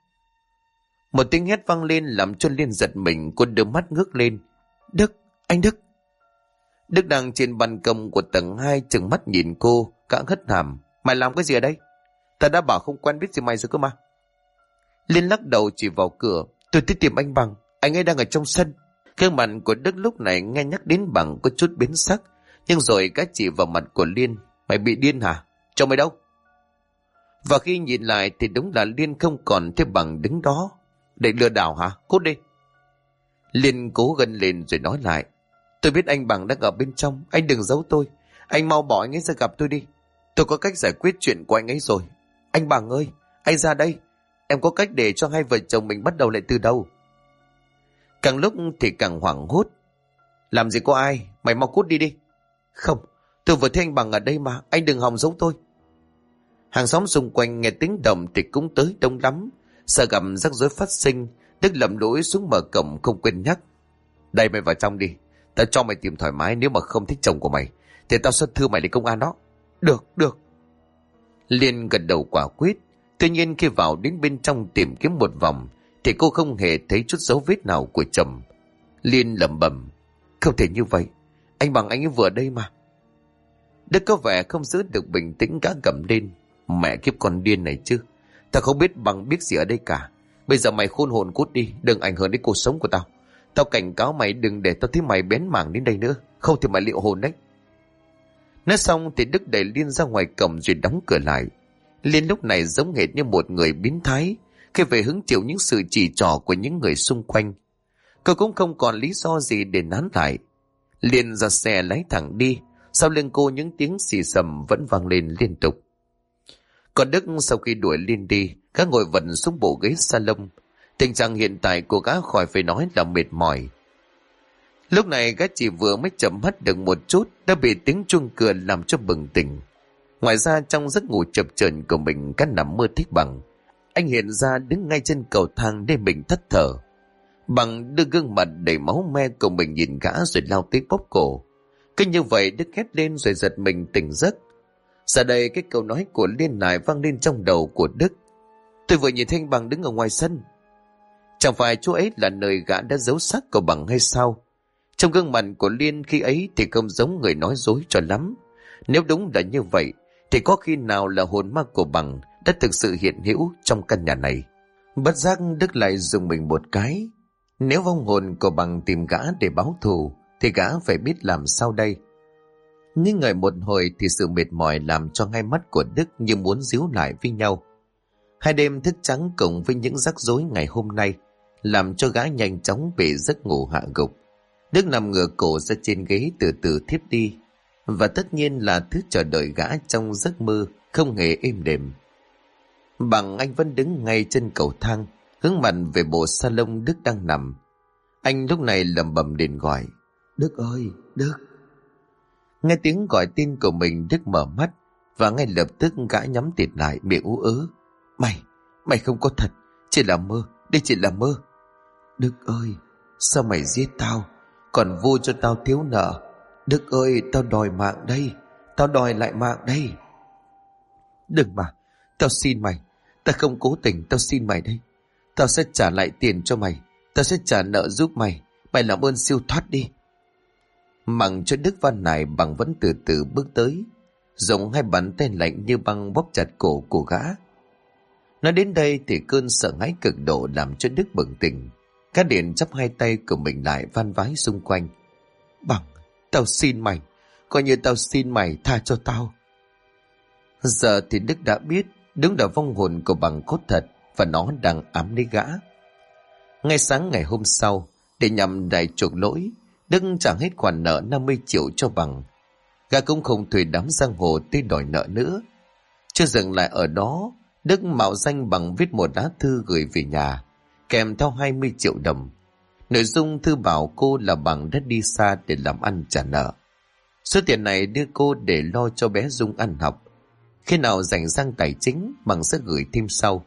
Một tiếng hét vang lên làm cho Liên giật mình. Cô đưa mắt ngước lên. Đức, anh Đức. Đức đang trên ban công của tầng 2 trừng mắt nhìn cô, cả hất hàm. Mày làm cái gì ở đây? Ta đã bảo không quen biết gì mày rồi cơ mà. Liên lắc đầu chỉ vào cửa. Tôi tới tìm anh Bằng, anh ấy đang ở trong sân. Gương mặt của Đức lúc này nghe nhắc đến Bằng có chút biến sắc, nhưng rồi gã chỉ vào mặt của Liên. Mày bị điên hả? Cho mày đâu? Và khi nhìn lại thì đúng là Liên không còn thấy Bằng đứng đó. Để lừa đảo hả? Cút đi. Liên cố gân lên rồi nói lại. Tôi biết anh Bằng đang ở bên trong, anh đừng giấu tôi. Anh mau bỏ anh ấy ra gặp tôi đi. Tôi có cách giải quyết chuyện của anh ấy rồi. Anh Bằng ơi, anh ra đây. Em có cách để cho hai vợ chồng mình bắt đầu lại từ đầu. Càng lúc thì càng hoảng hốt. Làm gì có ai, mày mau cút đi đi. Không, tôi vừa thấy anh Bằng ở đây mà, anh đừng hòng giấu tôi. Hàng xóm xung quanh nghe tiếng động thì cũng tới đông lắm. Sợ gặp rắc rối phát sinh, Đức lầm lũi xuống mở cổng không quên nhắc. Đây mày vào trong đi, tao cho mày tìm thoải mái. Nếu mà không thích chồng của mày thì tao sẽ thư mày lên công an đó. Được, được. Liên gật đầu quả quyết. Tuy nhiên khi vào đến bên trong tìm kiếm một vòng thì cô không hề thấy chút dấu vết nào của chồng. Liên lẩm bẩm. Không thể như vậy, anh Bằng anh ấy vừa đây mà. Đức có vẻ không giữ được bình tĩnh, gã gầm lên. Mẹ kiếp con điên này chứ, tao không biết Bằng biết gì ở đây cả. Bây giờ mày khôn hồn cút đi, đừng ảnh hưởng đến cuộc sống của tao. Tao cảnh cáo mày đừng để tao thấy mày bén mảng đến đây nữa, không thì mày liệu hồn đấy. Nói xong thì Đức đẩy Liên ra ngoài cổng rồi đóng cửa lại. Liên lúc này giống hệt như một người biến thái khi phải hứng chịu những sự chỉ trỏ của những người xung quanh. Cô cũng không còn lý do gì để nán lại. Liên ra xe lái thẳng đi. Sau lưng cô những tiếng xì xầm vẫn vang lên liên tục. Còn Đức sau khi đuổi Liên đi, gã ngồi vật xuống bộ ghế salon. Tình trạng hiện tại của gã khỏi phải nói là mệt mỏi. Lúc này gã chỉ vừa mới chậm mắt được một chút đã bị tiếng chuông cửa làm cho bừng tỉnh. Ngoài ra trong giấc ngủ chập chờn của mình, gã nằm mơ thấy Bằng. Anh hiện ra đứng ngay trên cầu thang để mình thất thở. Bằng đưa gương mặt đầy máu me của mình nhìn gã rồi lao tới bóp cổ. Cứ như vậy Đức hét lên rồi giật mình tỉnh giấc. Giờ đây cái câu nói của Liên lại vang lên trong đầu của Đức. Tôi vừa nhìn thấy anh Bằng đứng ở ngoài sân. Chẳng phải chỗ ấy là nơi gã đã giấu xác của Bằng hay sao? Trong gương mặt của Liên khi ấy thì không giống người nói dối cho lắm. Nếu đúng là như vậy thì có khi nào là hồn ma của Bằng đã thực sự hiện hữu trong căn nhà này. Bất giác Đức lại dùng mình một cái. Nếu vong hồn của Bằng tìm gã để báo thù thì gã phải biết làm sao đây. Nghi ngợi một hồi thì sự mệt mỏi làm cho hai mắt của Đức như muốn díu lại với nhau. Hai đêm thức trắng cùng với những rắc rối ngày hôm nay làm cho gã nhanh chóng bị giấc ngủ hạ gục. Đức nằm ngửa cổ ra trên ghế từ từ thiếp đi, và tất nhiên là thứ chờ đợi gã trong giấc mơ không hề êm đềm. Bằng anh vẫn đứng ngay chân cầu thang, hướng mặt về bộ salon Đức đang nằm. Anh lúc này lẩm bẩm điện gọi: Đức ơi, Đức. Nghe tiếng gọi tên của mình, Đức mở mắt và ngay lập tức gã nhắm tịt lại, miệng ú ớ: Mày không có thật, chỉ là mơ, đây chỉ là mơ. Đức ơi, sao mày giết tao, còn vu cho tao thiếu nợ. Đức ơi, tao đòi mạng đây, tao đòi lại mạng đây. Đừng mà, tao xin mày, tao không cố tình, tao xin mày đây. Tao sẽ trả lại tiền cho mày, tao sẽ trả nợ giúp mày, mày làm ơn siêu thoát đi. Mặc cho Đức van nài, Bằng vẫn từ từ bước tới, dùng hai bàn tay lạnh như băng bóp chặt cổ của gã. Nói đến đây thì cơn sợ hãi cực độ làm cho Đức bừng tỉnh. Cá điện chắp hai tay của mình lại van vái xung quanh. Bằng, tao xin mày, coi như tao xin mày tha cho tao. Giờ thì Đức đã biết đúng là vong hồn của Bằng có thật và nó đang ám lấy gã. Ngay sáng ngày hôm sau, để nhằm đày chuộc lỗi, Đức trả hết khoản nợ 50 triệu cho Bằng. Gã cũng không thuê đám giang hồ tới đòi nợ nữa. Chưa dừng lại ở đó, Đức mạo danh Bằng viết một lá thư gửi về nhà, kèm theo 20 triệu đồng. Nội dung thư bảo cô là Bằng đã đi xa để làm ăn trả nợ. Số tiền này đưa cô để lo cho bé Dung ăn học. Khi nào rảnh sang tài chính, Bằng sẽ gửi thêm sau.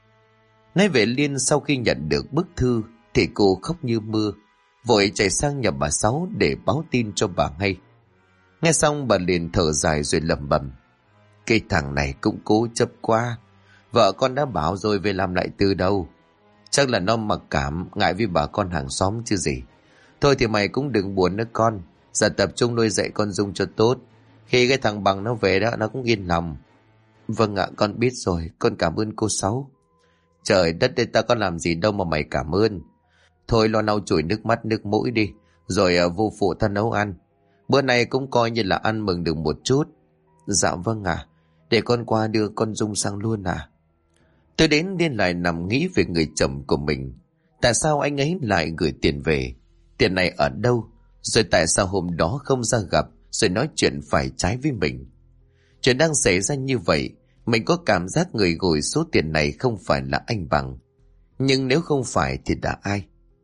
Nói về Liên, sau khi nhận được bức thư thì cô khóc như mưa, vội chạy sang nhà bà Sáu để báo tin cho bà hay. Nghe xong bà liền thở dài rồi lẩm bẩm: Cái thằng này cũng cố chấp quá, vợ con đã bảo rồi về làm lại từ đâu. Chắc là nó mặc cảm, ngại với bà con hàng xóm chứ gì. Thôi thì mày cũng đừng buồn nữa con, giờ tập trung nuôi dạy con Dung cho tốt. Khi cái thằng Bằng nó về đó, nó cũng yên lòng. Vâng ạ, con biết rồi, con cảm ơn cô Sáu. Trời đất ơi, ta có làm gì đâu mà mày cảm ơn. Thôi lo lau chùi nước mắt nước mũi đi, rồi vô phụ thân nấu ăn. Bữa nay cũng coi như là ăn mừng được một chút. Dạ vâng ạ, để con qua đưa con Dung sang luôn à. Tôi đến điên lại nằm nghĩ về người chồng của mình. Tại sao anh ấy lại gửi tiền về? Tiền này ở đâu? Rồi tại sao hôm đó không ra gặp, rồi nói chuyện phải trái với mình? Chuyện đang xảy ra như vậy, mình có cảm giác người gửi số tiền này không phải là anh Bằng. Nhưng nếu không phải thì là ai?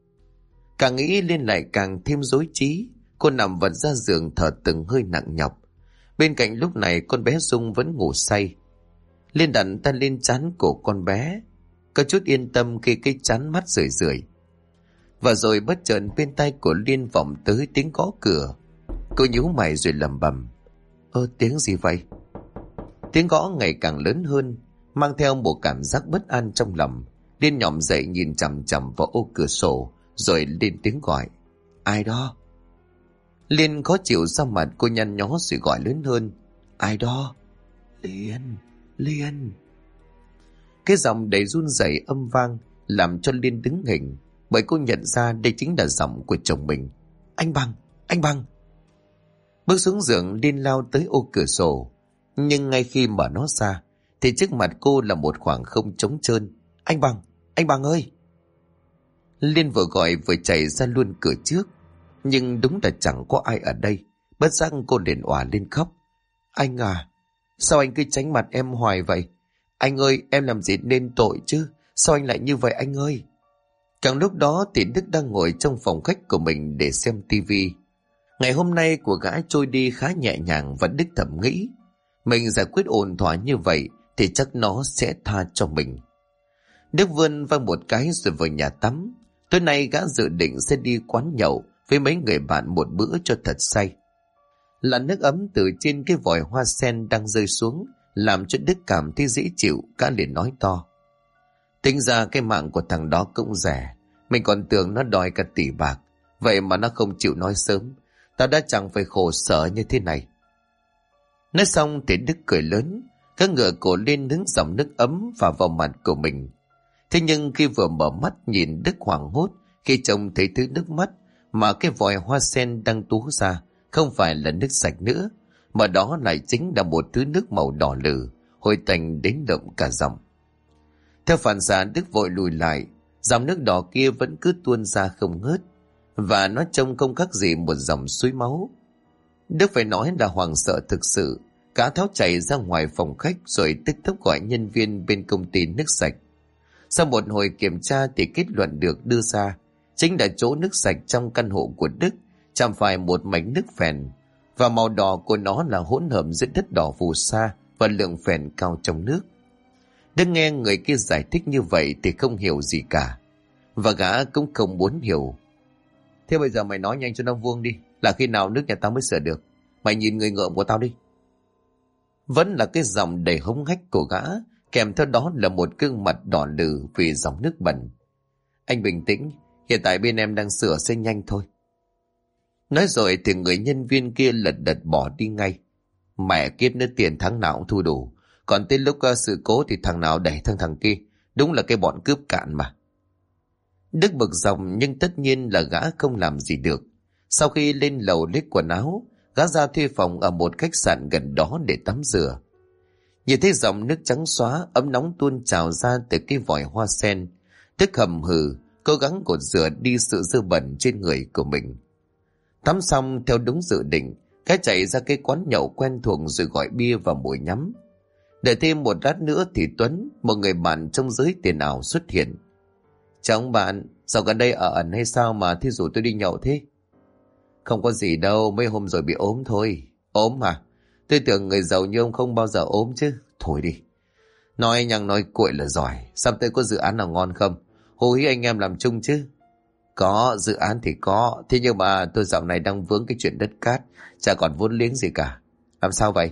Càng nghĩ Liên lại càng thêm rối trí. Cô nằm vật ra giường thở từng hơi nặng nhọc. Bên cạnh lúc này con bé Dung vẫn ngủ say. Liên đặt tay lên trán của con bé, có chút yên tâm khi cái trán mắt rười rượi. Và rồi bất chợt bên tai của Liên vọng tới tiếng gõ cửa. Cô nhíu mày rồi lẩm bẩm: Tiếng gì vậy? Tiếng gõ ngày càng lớn hơn, mang theo một cảm giác bất an trong lòng. Liên nhỏm dậy nhìn chằm chằm vào ô cửa sổ, rồi lên tiếng gọi: Ai đó? Liên khó chịu ra mặt, cô nhăn nhó rồi gọi lớn hơn: Ai đó? Liên. Cái giọng đầy run rẩy âm vang làm cho Liên đứng hình, bởi cô nhận ra đây chính là giọng của chồng mình. Anh Bằng. Bước xuống giường, Liên lao tới ô cửa sổ, nhưng ngay khi mở nó ra thì trước mặt cô là một khoảng không trống trơn. Anh Bằng ơi! Liên vừa gọi vừa chạy ra luôn cửa trước, nhưng đúng là chẳng có ai ở đây. Bất giác cô liền òa lên khóc: Anh à, sao anh cứ tránh mặt em hoài vậy? Anh ơi, em làm gì nên tội chứ? Sao anh lại như vậy anh ơi? Càng lúc đó thì Đức đang ngồi trong phòng khách của mình để xem tivi. Ngày hôm nay của gã trôi đi khá nhẹ nhàng, và Đức thầm nghĩ mình giải quyết ổn thỏa như vậy thì chắc nó sẽ tha cho mình. Đức vươn vai một cái rồi vào nhà tắm. Tối nay gã dự định sẽ đi quán nhậu với mấy người bạn một bữa cho thật say. Làn nước ấm từ trên cái vòi hoa sen đang rơi xuống làm cho Đức cảm thấy dễ chịu. Gã liền nói to: Tính ra cái mạng của thằng đó cũng rẻ, mình còn tưởng nó đòi cả tỷ bạc, vậy mà nó không chịu nói sớm, tao đã chẳng phải khổ sở như thế này. Nói xong thì Đức cười lớn, Các ngựa cổ lên hứng dòng nước ấm phả vào mặt của mình. Thế nhưng khi vừa mở mắt nhìn, Đức hoảng hốt khi trông thấy thứ nước mắt mà cái vòi hoa sen đang túa ra không phải là nước sạch nữa, mà đó lại chính là một thứ nước màu đỏ lử, hôi tanh đến đậm cả dòng. Theo phản xạ, Đức vội lùi lại. Dòng nước đỏ kia vẫn cứ tuôn ra không ngớt, và nó trông không khác gì một dòng suối máu. Đức phải nói là hoảng sợ thực sự, cả tháo chạy ra ngoài phòng khách rồi tức tốc gọi nhân viên bên công ty nước sạch. Sau một hồi kiểm tra thì kết luận được đưa ra chính là chỗ nước sạch trong căn hộ của Đức chẳng phải một mảnh nước phèn, và màu đỏ của nó là hỗn hợp giữa đất đỏ phù sa và lượng phèn cao trong nước. Đức nghe người kia giải thích như vậy thì không hiểu gì cả, và gã cũng không muốn hiểu. Thế bây giờ mày nói nhanh cho nó vuông đi, là khi nào nước nhà tao mới sửa được? Mày nhìn người ngợm của tao đi. Vẫn là cái giọng đầy hống hách của gã, kèm theo đó là một gương mặt đỏ lừ vì dòng nước bẩn. Anh bình tĩnh, hiện tại bên em đang sửa sẽ nhanh thôi. Nói rồi thì người nhân viên kia lật đật bỏ đi ngay. Mẹ kiếp nữa, tiền tháng nào cũng thu đủ, còn tới lúc sự cố thì thằng nào đẩy thằng kia, đúng là cái bọn cướp cạn mà. Đức bực dòng nhưng tất nhiên là gã không làm gì được. Sau khi lên lầu lấy quần áo, gã ra thuê phòng ở một khách sạn gần đó để tắm rửa. Nhìn thấy dòng nước trắng xóa ấm nóng tuôn trào ra từ cái vòi hoa sen, Đức hầm hừ cố gắng gột rửa đi sự dơ bẩn trên người của mình. Tắm xong theo đúng dự định, gã chạy ra cái quán nhậu quen thuộc rồi gọi bia và mồi nhắm. Đợi thêm một lát nữa thì Tuấn, một người bạn trong giới tiền ảo, xuất hiện. Chào ông bạn, dạo gần đây ở ẩn hay sao mà thế rủ tôi đi nhậu thế? Không có gì đâu, mấy hôm rồi bị ốm thôi. Ốm hả? Tôi tưởng người giàu như ông không bao giờ ốm chứ. Thôi đi. Nói nhằng nói cuội là giỏi. Sắp tới có dự án nào ngon không? Hô hí anh em làm chung chứ. Có, dự án thì có. Thế nhưng mà tôi dạo này đang vướng cái chuyện đất cát. Chả còn vốn liếng gì cả. Làm sao vậy?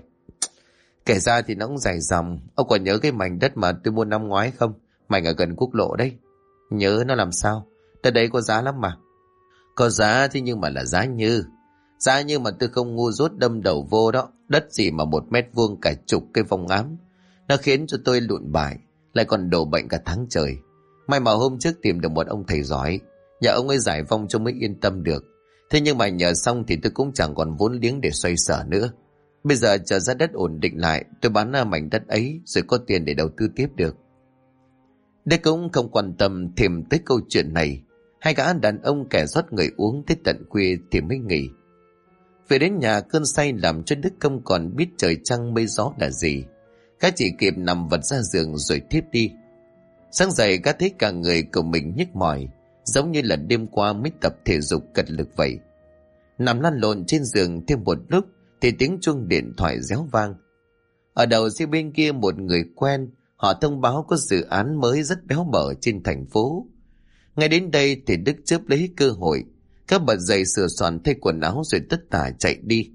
Kể ra thì nó cũng dài dòng. Ông còn nhớ cái mảnh đất mà tôi mua năm ngoái không? Mảnh ở gần quốc lộ đấy. Nhớ nó làm sao? Đất đấy có giá lắm mà. Có giá thế nhưng mà là giá như. Giá như mà tôi không ngu dốt đâm đầu vô đó. Đất gì mà 1 mét vuông cả chục cái vòng ám. Nó khiến cho tôi lụn bại, lại còn đổ bệnh cả tháng trời. May mà hôm trước tìm được một ông thầy giỏi, nhờ ông ấy giải vong cho mới yên tâm được. Thế nhưng mà nhờ xong thì tôi cũng chẳng còn vốn liếng để xoay sở nữa. Bây giờ chờ giá đất ổn định lại, tôi bán ra mảnh đất ấy rồi có tiền để đầu tư tiếp được. Đây cũng không quan tâm thêm tới câu chuyện này. Hai gã đàn ông kẻ rót người uống tới tận khuya thì mới nghỉ. Về đến nhà, cơn say làm cho Đức không còn biết trời trăng mây gió là gì. Gã chỉ kịp nằm vật ra giường rồi thiếp đi. Sáng dậy gã thấy cả người của mình nhức mỏi, giống như là đêm qua mới tập thể dục cật lực vậy. Nằm lăn lộn trên giường thêm một lúc thì tiếng chuông điện thoại réo vang. Ở đầu dây bên kia một người quen, họ thông báo có dự án mới rất béo bở trên thành phố. Ngay đến đây thì Đức chớp lấy cơ hội, các bật dậy sửa soạn thay quần áo rồi tất tả chạy đi.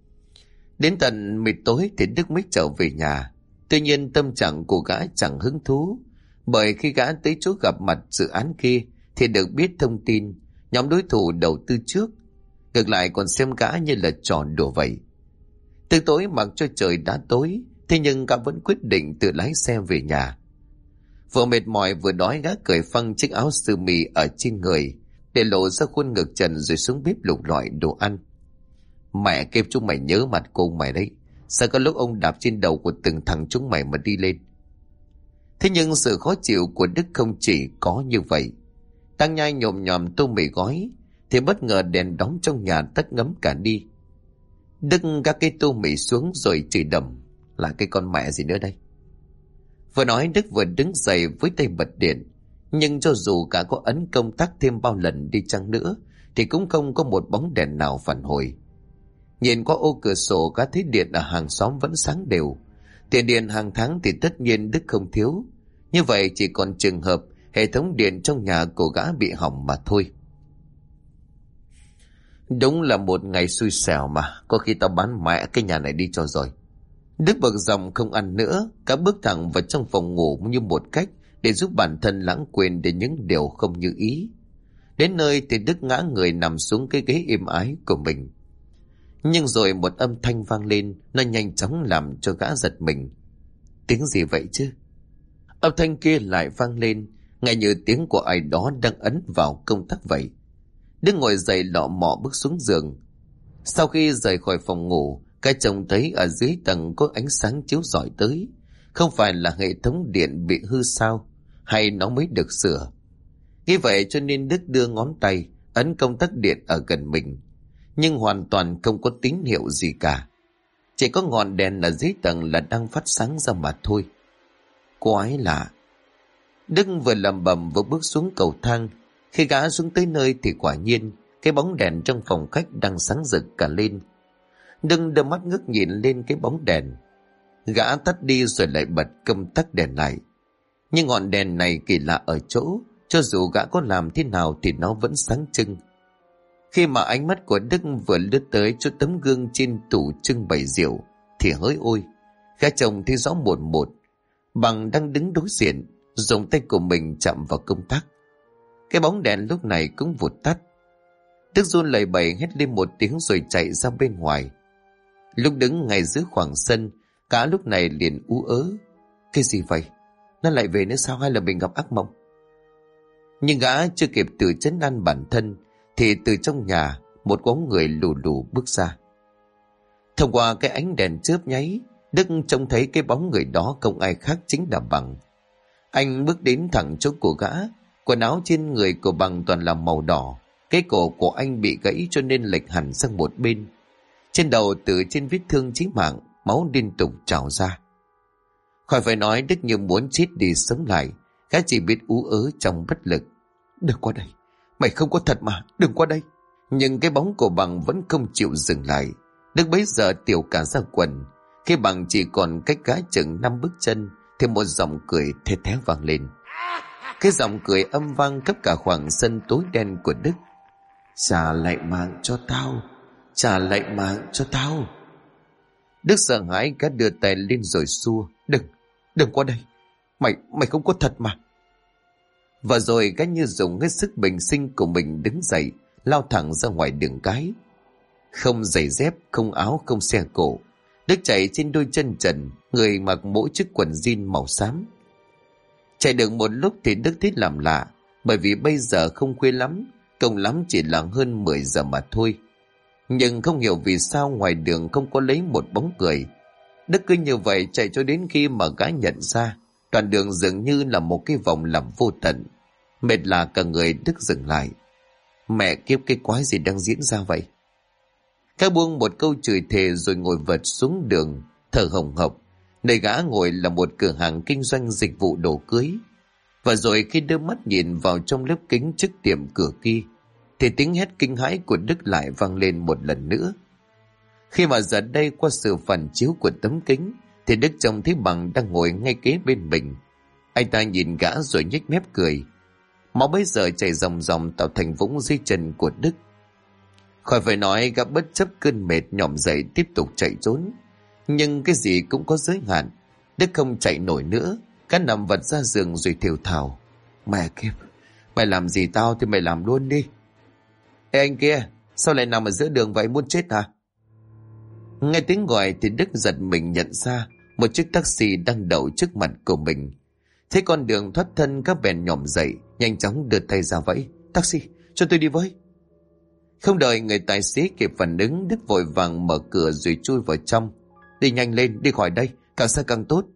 Đến tận mịt tối thì Đức mới trở về nhà. Tuy nhiên tâm trạng của gã chẳng hứng thú, bởi khi gã tới chỗ gặp mặt dự án kia thì được biết thông tin nhóm đối thủ đầu tư trước, ngược lại còn xem gã như là trò đùa vậy. Từ tối mặc cho trời đã tối, thế nhưng gã vẫn quyết định tự lái xe về nhà. Vừa mệt mỏi vừa đói, gã cởi phăng chiếc áo sơ mi ở trên người để lộ ra khuôn ngực trần rồi xuống bếp lục lọi đồ ăn. Mẹ kêu chúng mày nhớ mặt cô ông mày đấy, sao có lúc ông đạp trên đầu của từng thằng chúng mày mà đi lên. Thế nhưng sự khó chịu của Đức không chỉ có như vậy. Đang nhai nhồm nhòm tô mì gói thì bất ngờ đèn đóm trong nhà tắt ngấm cả đi. Đức gác cái tô mì xuống rồi chửi đầm, là cái con mẹ gì nữa đây. Vừa nói Đức vừa đứng dậy với tay bật điện. Nhưng cho dù cả có ấn công tắc thêm bao lần đi chăng nữa thì cũng không có một bóng đèn nào phản hồi. Nhìn qua ô cửa sổ, gã thấy điện ở hàng xóm vẫn sáng đều. Tiền điện hàng tháng thì tất nhiên Đức không thiếu. Như vậy chỉ còn trường hợp hệ thống điện trong nhà của gã bị hỏng mà thôi. Đúng là một ngày xui xẻo mà, có khi tao bán mẹ cái nhà này đi cho rồi. Đức bực dòng không ăn nữa, cả bước thẳng vào trong phòng ngủ như một cách để giúp bản thân lãng quên đến những điều không như ý. Đến nơi thì Đức ngã người nằm xuống cái ghế êm ái của mình. Nhưng rồi một âm thanh vang lên, nó nhanh chóng làm cho gã giật mình. Tiếng gì vậy chứ? Âm thanh kia lại vang lên, nghe như tiếng của ai đó đang ấn vào công tắc vậy. Đức ngồi dậy lọ mọ bước xuống giường. Sau khi rời khỏi phòng ngủ, cái chồng thấy ở dưới tầng có ánh sáng chiếu rọi tới. Không phải là hệ thống điện bị hư sao, hay nó mới được sửa. Nghĩ vậy cho nên Đức đưa ngón tay ấn công tắc điện ở gần mình, nhưng hoàn toàn không có tín hiệu gì cả. Chỉ có ngọn đèn ở dưới tầng là đang phát sáng ra mà thôi. Quái lạ. Đức vừa lẩm bẩm vừa bước xuống cầu thang. Khi gã xuống tới nơi thì quả nhiên cái bóng đèn trong phòng khách đang sáng rực cả lên. Đức đưa mắt ngước nhìn lên cái bóng đèn. Gã tắt đi rồi lại bật công tắc đèn lại. Nhưng ngọn đèn này kỳ lạ ở chỗ, cho dù gã có làm thế nào thì nó vẫn sáng trưng. Khi mà ánh mắt của Đức vừa lướt tới chỗ tấm gương trên tủ trưng bày rượu thì hỡi ôi, gã chồng thấy rõ một một. Bằng đang đứng đối diện, dùng tay của mình chạm vào công tắc. Cái bóng đèn lúc này cũng vụt tắt. Đức run lẩy bẩy hét lên một tiếng rồi chạy ra bên ngoài. Lúc đứng ngay giữa khoảng sân, gã lúc này liền ú ớ. Cái gì vậy? Nó lại về nữa sao, hay là mình gặp ác mộng? Nhưng gã chưa kịp tự trấn an bản thân thì từ trong nhà một bóng người lù lù bước ra. Thông qua cái ánh đèn chớp nháy, Đức trông thấy cái bóng người đó không ai khác chính là Bằng. Anh bước đến thẳng chỗ của gã. Quần áo trên người của Bằng toàn là màu đỏ. Cái cổ của anh bị gãy cho nên lệch hẳn sang một bên. Trên đầu từ trên vết thương chí mạng, máu liên tục trào ra. Khỏi phải nói, Đức như muốn chết đi sống lại. Gã chỉ biết ú ớ trong bất lực. Đừng qua đây, mày không có thật mà, đừng qua đây. Nhưng cái bóng của Bằng vẫn không chịu dừng lại. Đức bấy giờ tiểu cả ra quần. Khi Bằng chỉ còn cách gã chừng 5 bước chân thì một giọng cười thê thé vang lên. Cái giọng cười âm vang khắp cả khoảng sân tối đen của Đức. Trả lại mạng cho tao, trả lại mạng cho tao. Đức sợ hãi, gã đưa tay lên rồi xua. Đừng qua đây, mày không có thật mà. Và rồi gã như dùng hết sức bình sinh của mình đứng dậy, lao thẳng ra ngoài đường cái. Không giày dép, không áo, không xe cổ, Đức chạy trên đôi chân trần, người mặc mỗi chiếc quần jean màu xám. Chạy được một lúc thì Đức thấy làm lạ, bởi vì bây giờ không khuya lắm, cùng lắm chỉ là hơn 10 giờ mà thôi. Nhưng không hiểu vì sao ngoài đường không có lấy một bóng người. Đức cứ như vậy chạy cho đến khi mà gã nhận ra đoạn đường dường như là một cái vòng lặp vô tận. Mệt lạ cả người, Đức dừng lại. Mẹ kiếp, cái quái gì đang diễn ra vậy? Gã buông một câu chửi thề rồi ngồi vật xuống đường, thở hồng hộc. Nơi gã ngồi là một cửa hàng kinh doanh dịch vụ đồ cưới. Và rồi khi đưa mắt nhìn vào trong lớp kính trước tiệm cửa kia thì tiếng hét kinh hãi của Đức lại vang lên một lần nữa. Khi mà giờ đây qua sự phản chiếu của tấm kính thì Đức trông thấy Bằng đang ngồi ngay kế bên mình. Anh ta nhìn gã rồi nhếch mép cười. Máu bấy giờ chảy ròng ròng tạo thành vũng dưới chân của Đức. Khỏi phải nói, gã bất chấp cơn mệt nhỏm dậy tiếp tục chạy trốn. Nhưng cái gì cũng có giới hạn. Đức không chạy nổi nữa, gã nằm vật ra giường rồi thều thào. Mẹ kiếp, mày làm gì tao thì mày làm luôn đi. Ê anh kia, sao lại nằm ở giữa đường vậy, muốn chết hả? Nghe tiếng gọi thì Đức giật mình nhận ra một chiếc taxi đang đậu trước mặt của mình. Thấy con đường thoát thân, các bèn nhỏm dậy, nhanh chóng đưa tay ra vẫy. Taxi, cho tôi đi với. Không đợi người tài xế kịp phản ứng, Đức vội vàng mở cửa rồi chui vào trong. Đi nhanh lên, đi khỏi đây, càng xa càng tốt.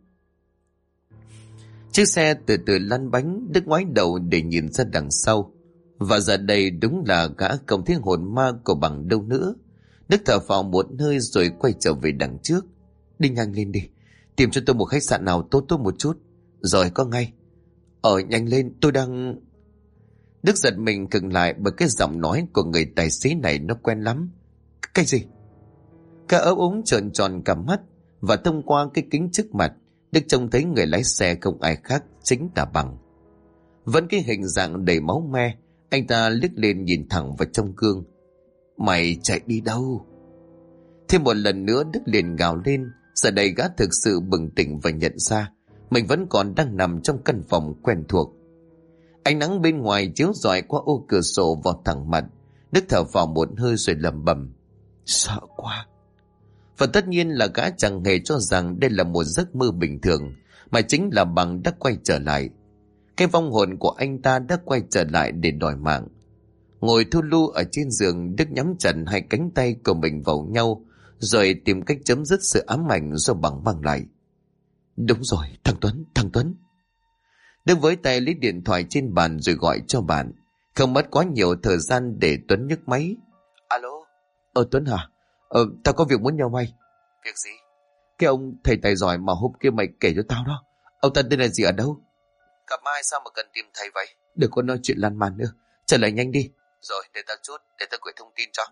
Chiếc xe từ từ lăn bánh, Đức ngoái đầu để nhìn ra đằng sau. Và giờ đây đúng là gã không thấy hồn ma của Bằng đâu nữa. Đức thở phào một hơi rồi quay trở về đằng trước. Đi nhanh lên đi, tìm cho tôi một khách sạn nào tốt tốt một chút. Rồi có ngay. Nhanh lên, tôi đang... Đức giật mình khựng lại bởi cái giọng nói của người tài xế này nó quen lắm. Cái gì? Cả ấp úng trợn tròn cả mắt, và thông qua cái kính trước mặt, Đức trông thấy người lái xe không ai khác chính là Bằng. Vẫn cái hình dạng đầy máu me, anh ta liếc lên nhìn thẳng vào trong gương. Mày chạy đi đâu? Thêm một lần nữa Đức liền gào lên. Giờ đây gã thực sự bừng tỉnh và nhận ra mình vẫn còn đang nằm trong căn phòng quen thuộc. Ánh nắng bên ngoài chiếu rọi qua ô cửa sổ vào thẳng mặt. Đức thở vào một hơi rồi lẩm bẩm. Sợ quá. Và tất nhiên là gã chẳng hề cho rằng đây là một giấc mơ bình thường, mà chính là Bằng đã quay trở lại. Cái vong hồn của anh ta đã quay trở lại để đòi mạng. Ngồi thu lu ở trên giường, Đức nhắm chặt hai cánh tay của mình vào nhau, rồi tìm cách chấm dứt sự ám ảnh do Bằng mang lại. Đúng rồi, thằng Tuấn. Đức với tay lấy điện thoại trên bàn rồi gọi cho bạn. Không mất quá nhiều thời gian để Tuấn nhấc máy. Alo. Tuấn hả? Tao có việc muốn nhờ mày. Việc gì? Cái ông thầy tài giỏi mà hôm kia mày kể cho tao đó. Ông ta tên là gì ở đâu? Gặp mai sao mà cần tìm thầy vậy? Đừng có nói chuyện lan man nữa. Trả lời nhanh đi. Rồi, để tao chút, để tao gửi thông tin cho.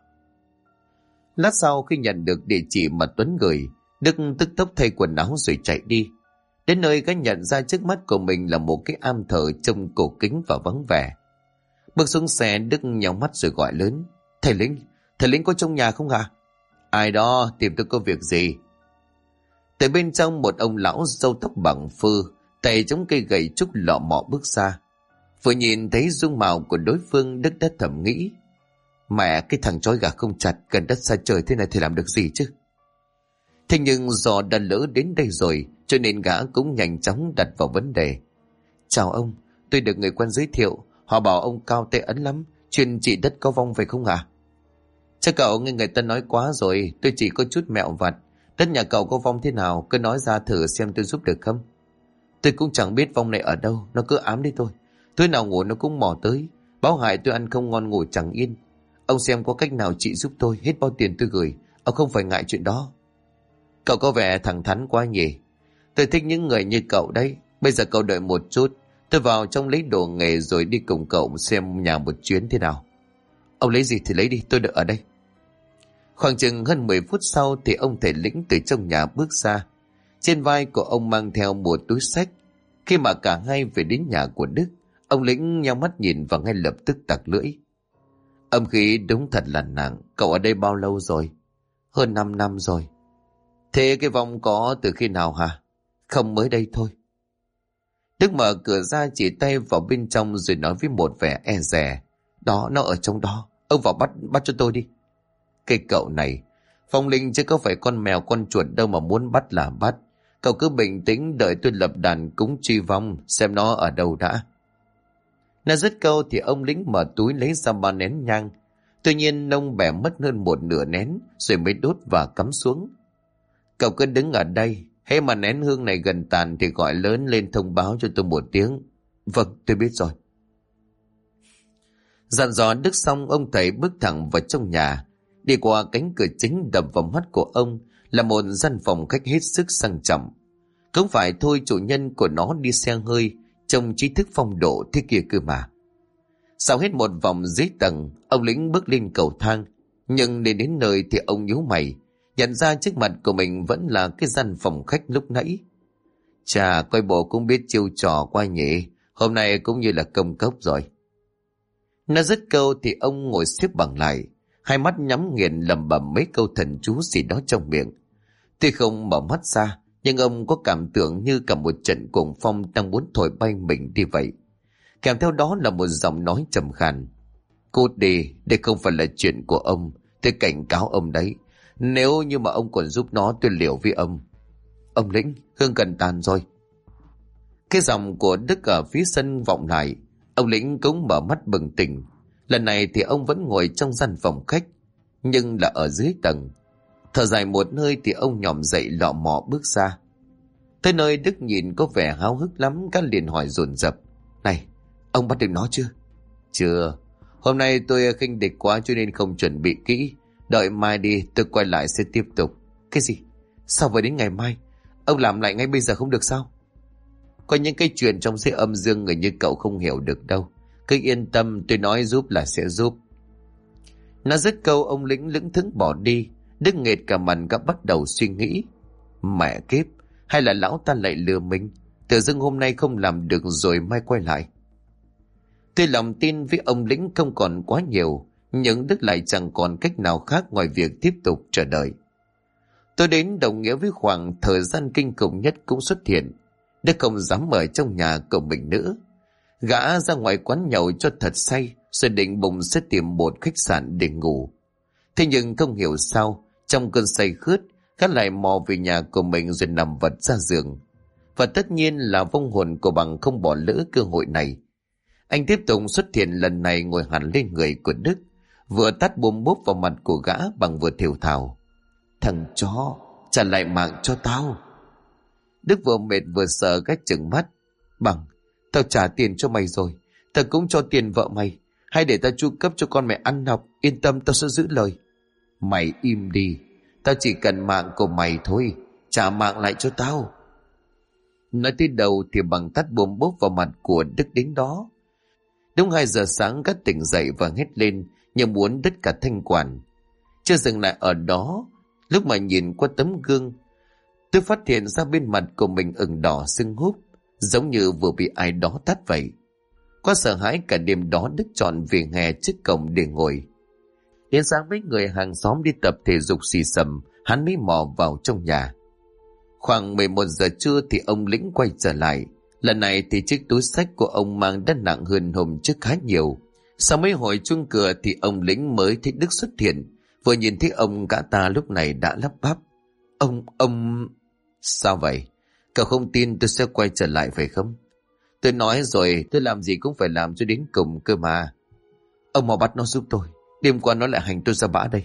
Lát sau khi nhận được địa chỉ mà Tuấn gửi, Đức tức tốc thay quần áo rồi chạy đi. Đến nơi gã nhận ra trước mắt của mình là một cái am thờ trông cổ kính và vắng vẻ. Bước xuống xe, Đức nhắm mắt rồi gọi lớn. Thầy Lĩnh có trong nhà không hả? Ai đó, tìm tôi có việc gì? Từ bên trong một ông lão râu tóc bằng phơ, tay chống cây gậy trúc lọ mọ bước ra. Vừa nhìn thấy dung mạo của đối phương, Đức đã thầm nghĩ. Mẹ, cái thằng trói gà không chặt gần đất xa trời thế này thì làm được gì chứ? Thế nhưng do đã lỡ đến đây rồi, cho nên gã cũng nhanh chóng đặt vào vấn đề. Chào ông, tôi được người quen giới thiệu. Họ bảo ông cao tay ấn lắm, chuyên trị đất có vong phải không ạ? Chắc cậu nghe người ta nói quá rồi, tôi chỉ có chút mẹo vặt. Đất nhà cậu có vong thế nào, cứ nói ra thử xem tôi giúp được không? Tôi cũng chẳng biết vong này ở đâu, nó cứ ám đi thôi. Tối nào ngủ nó cũng mò tới, báo hại tôi ăn không ngon ngủ chẳng yên. Ông xem có cách nào trị giúp tôi, hết bao tiền tôi gửi, ông không phải ngại chuyện đó. Cậu có vẻ thẳng thắn quá nhỉ. Tôi thích những người như cậu đấy. Bây giờ cậu đợi một chút, tôi vào trong lấy đồ nghề rồi đi cùng cậu xem nhà một chuyến thế nào. Ông lấy gì thì lấy đi, tôi đợi ở đây. Khoảng chừng hơn 10 phút sau thì ông thầy Lĩnh từ trong nhà bước ra. Trên vai của ông mang theo một túi xách. Khi mà cả hai về đến nhà của Đức, ông Lĩnh nhắm mắt nhìn và ngay lập tức tặc lưỡi. Âm khí đúng thật là nặng. Cậu ở đây bao lâu rồi? Hơn 5 năm rồi. Thế cái vong có từ khi nào hả? Không, mới đây thôi. Đức mở cửa ra chỉ tay vào bên trong rồi nói với một vẻ e dè. Đó, nó ở trong đó. Ông vào bắt cho tôi đi. Cái cậu này, phong linh chứ có phải con mèo con chuột đâu mà muốn bắt là bắt. Cậu cứ bình tĩnh đợi tôi lập đàn cúng truy vong xem nó ở đâu đã. Nói dứt câu thì ông Lĩnh mở túi lấy ra 3 nén nhang. Tuy nhiên nông bẻ mất hơn một nửa nén rồi mới đốt và cắm xuống. Cậu cứ đứng ở đây, hễ mà nén hương này gần tàn thì gọi lớn lên thông báo cho tôi một tiếng. Vâng, tôi biết rồi. Dặn dò Đức xong, ông thầy bước thẳng vào trong nhà. Đi qua cánh cửa chính đập vào mắt của ông là một gian phòng khách hết sức sang trọng. Không phải thôi chủ nhân của nó đi xe hơi, trông trí thức phong độ thế kia cơ mà. Sau hết một vòng dưới tầng, ông Lĩnh bước lên cầu thang. Nhưng đến nơi thì ông nhíu mày, nhận ra trước mặt của mình vẫn là cái gian phòng khách lúc nãy. Chà, coi bộ cũng biết chiêu trò qua nhỉ, hôm nay cũng như là công cốc rồi. Nó dứt câu thì ông ngồi xếp bằng lại, hai mắt nhắm nghiền lẩm bẩm mấy câu thần chú gì đó trong miệng. Tuy không mở mắt ra, nhưng ông có cảm tưởng như cả một trận cuồng phong đang muốn thổi bay mình đi vậy. Kèm theo đó là một giọng nói trầm khàn. Cút đi, đây không phải là chuyện của ông, tôi cảnh cáo ông đấy. Nếu như mà ông còn giúp nó tôi liều với ông. Ông Lĩnh, hương gần tàn rồi. Cái giọng của Đức ở phía sân vọng lại. Ông Lĩnh cũng mở mắt bừng tỉnh. Lần này thì ông vẫn ngồi trong gian phòng khách, nhưng là ở dưới tầng. Thở dài một hơi thì ông nhòm dậy lọ mọ bước ra. Tới nơi Đức nhìn có vẻ háo hức lắm, các liền hỏi dồn dập. Này, ông bắt được nó chưa? Chưa. Hôm nay tôi khinh địch quá cho nên không chuẩn bị kỹ. Đợi mai đi tôi quay lại sẽ tiếp tục. Cái gì? Sao phải đến ngày mai? Ông làm lại ngay bây giờ không được sao? Có những cái chuyện trong giới âm dương người như cậu không hiểu được đâu. Cứ yên tâm, tôi nói giúp là sẽ giúp. Nó dứt câu ông Lĩnh lững thững bỏ đi. Đức nghệt cả mặt gã bắt đầu suy nghĩ. Mẹ kiếp, hay là lão ta lại lừa mình? Tự dưng hôm nay không làm được rồi mai quay lại. Tuy lòng tin với ông Lĩnh không còn quá nhiều, nhưng Đức lại chẳng còn cách nào khác ngoài việc tiếp tục chờ đợi. Tôi đến đồng nghĩa với khoảng thời gian kinh khủng nhất cũng xuất hiện. Đức không dám ở trong nhà của mình nữa. Gã ra ngoài quán nhậu cho thật say, rồi định bụng sẽ tìm một khách sạn để ngủ. Thế nhưng không hiểu sao, trong cơn say khướt, gã lại mò về nhà của mình rồi nằm vật ra giường. Và tất nhiên là vong hồn của Bằng không bỏ lỡ cơ hội này. Anh tiếp tục xuất hiện, lần này ngồi hẳn lên người của Đức, vừa tát bùm bốp vào mặt của gã. Bằng vừa thều thào: "Thằng chó, trả lại mạng cho tao." Đức vừa mệt vừa sợ gắt chừng mắt: "Bằng, tao trả tiền cho mày rồi, tao cũng cho tiền vợ mày, hay để tao chu cấp cho con mày ăn học, yên tâm tao sẽ giữ lời." "Mày im đi, tao chỉ cần mạng của mày thôi, trả mạng lại cho tao." Nói tới đầu thì Bằng tát bùm bốp vào mặt của Đức đến đó. Đúng 2 giờ sáng gắt tỉnh dậy và hét lên như muốn đứt cả thanh quản. Chưa dừng lại ở đó, lúc mà nhìn qua tấm gương, tôi phát hiện ra bên mặt của mình ửng đỏ sưng húp, giống như vừa bị ai đó tát vậy. Quá sợ hãi, cả đêm đó Đức chọn vỉa hè trước cổng để ngồi. Đến sáng mấy người hàng xóm đi tập thể dục xì xầm, hắn mới mò vào trong nhà. Khoảng 11 giờ trưa thì ông Lĩnh quay trở lại. Lần này thì chiếc túi xách của ông mang đã nặng hơn hôm trước khá nhiều. Sau mấy hồi chuông cửa thì ông Lĩnh mới thấy Đức xuất hiện. Vừa nhìn thấy ông, gã ta lúc này đã lắp bắp: Ông... Sao vậy? Cậu không tin tôi sẽ quay trở lại phải không? Tôi nói rồi, tôi làm gì cũng phải làm cho đến cùng cơ mà. Ông mau bắt nó giúp tôi, đêm qua nó lại hành tôi ra bã đây.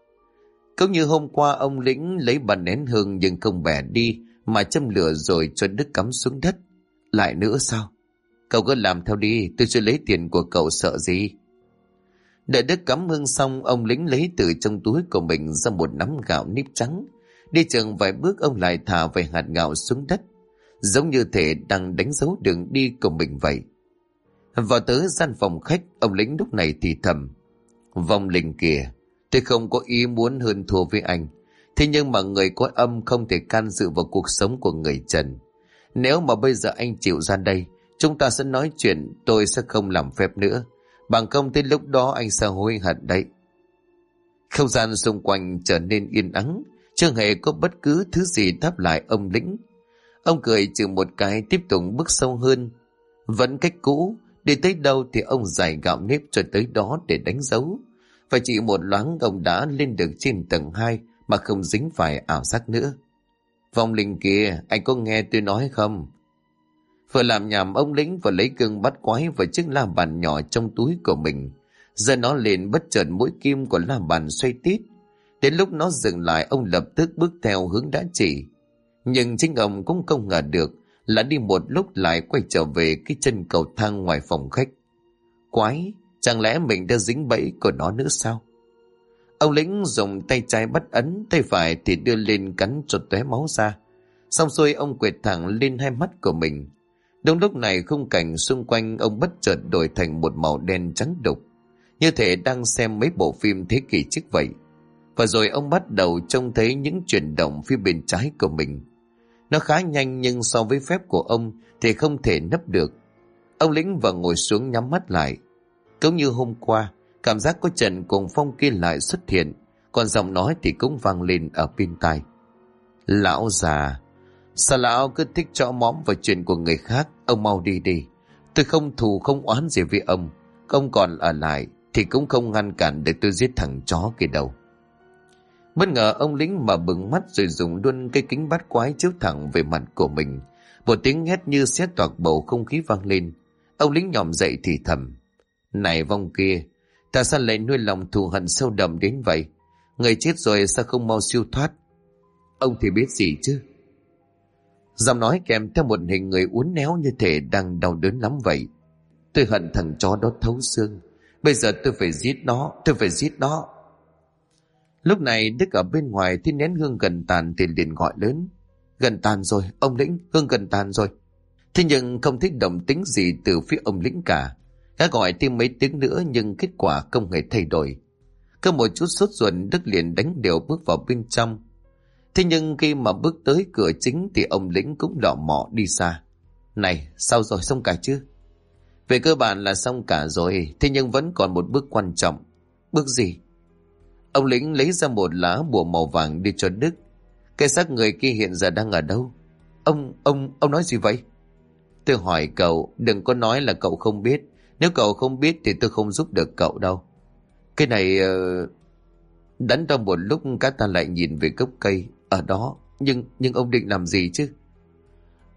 Cũng như hôm qua, ông Lĩnh lấy bàn nén hương nhưng không bẻ đi mà châm lửa rồi cho Đức cắm xuống đất. Lại nữa sao? Cậu cứ làm theo đi, tôi sẽ lấy tiền của cậu, sợ gì? Đợi Đức cắm hương xong, ông Lĩnh lấy từ trong túi của mình ra một nắm gạo nếp trắng. Đi chừng vài bước, ông lại thả vài hạt gạo xuống đất, giống như thể đang đánh dấu đường đi của mình vậy. Vào tới gian phòng khách, ông Lĩnh lúc này thì thầm: Vong linh kìa, tôi không có ý muốn hơn thua với anh. Thế nhưng mà người có âm không thể can dự vào cuộc sống của người trần. Nếu mà bây giờ anh chịu ra đây, chúng ta sẽ nói chuyện, tôi sẽ không làm phép nữa. Bằng không tới lúc đó anh sẽ hối hận đấy. Không gian xung quanh trở nên yên ắng, chưa hề có bất cứ thứ gì đáp lại ông Lĩnh. Ông cười chừng một cái, tiếp tục bước sâu hơn. Vẫn cách cũ, đi tới đâu thì ông giải gạo nếp cho tới đó để đánh dấu. Và chỉ một loáng ông đã lên được trên tầng 2 mà không dính phải ảo giác nữa. Vong linh kia, anh có nghe tôi nói không? Vừa làm nhảm, ông Lĩnh vừa lấy gương bắt quái vào chiếc la bàn nhỏ trong túi của mình. Giờ nó lên, bất chợt mũi kim của la bàn xoay tít. Đến lúc nó dừng lại, ông lập tức bước theo hướng đã chỉ. Nhưng chính ông cũng không ngờ được là đi một lúc lại quay trở về cái chân cầu thang ngoài phòng khách. Quái, chẳng lẽ mình đã dính bẫy của nó nữa sao? Ông Lĩnh dùng tay trái bắt ấn, tay phải thì đưa lên cắn cho tóe máu ra. Xong xuôi, ông quệt thẳng lên hai mắt của mình. Đúng lúc này, khung cảnh xung quanh ông bất chợt đổi thành một màu đen trắng đục, như thể đang xem mấy bộ phim thế kỷ trước vậy. Và rồi ông bắt đầu trông thấy những chuyển động phía bên trái của mình. Nó khá nhanh, nhưng so với phép của ông thì không thể nấp được. Ông Lĩnh vào ngồi xuống, nhắm mắt lại. Cũng như hôm qua, cảm giác có Trần cùng Phong kia lại xuất hiện, còn giọng nói thì cũng vang lên ở bên tai. Lão già, sao lão cứ thích chõ móm vào chuyện của người khác? Ông mau đi đi. Tôi không thù không oán gì với ông. Ông còn ở lại thì cũng không ngăn cản để tôi giết thằng chó kia đâu. Bất ngờ ông Lĩnh mà bừng mắt rồi dùng luôn cây kính bát quái chiếu thẳng về mặt của mình. Một tiếng hét như xé toạc bầu không khí vang lên. Ông Lĩnh nhòm dậy thì thầm: Này vong kia, tại sao lại nuôi lòng thù hận sâu đậm đến vậy? Người chết rồi sao không mau siêu thoát? Ông thì biết gì chứ? Giọng nói kèm theo một hình người uốn éo như thể đang đau đớn lắm vậy. Tôi hận thằng chó đó thấu xương. Bây giờ tôi phải giết nó, tôi phải giết nó. Lúc này Đức ở bên ngoài thấy nén hương gần tàn thì liền gọi lớn: Gần tàn rồi, ông Lĩnh, hương gần tàn rồi. Thế nhưng không thấy động tĩnh gì từ phía ông Lĩnh cả. Gã gọi thêm mấy tiếng nữa nhưng kết quả không hề thay đổi. Có một chút sốt ruột, Đức liền đánh đều bước vào bên trong. Thế nhưng khi mà bước tới cửa chính thì ông Lĩnh cũng lọ mọ đi xa. Này, sao rồi, xong cả chứ? Về cơ bản là xong cả rồi, thế nhưng vẫn còn một bước quan trọng. Bước gì? Ông Lĩnh lấy ra một lá bùa màu vàng đưa cho Đức. Cái xác người kia hiện giờ đang ở đâu? Ông nói gì vậy? Tôi hỏi cậu, đừng có nói là cậu không biết. Nếu cậu không biết thì tôi không giúp được cậu đâu. Cái này... Đắn đo một lúc, cả ta lại nhìn về gốc cây ở đó. Nhưng ông định làm gì chứ?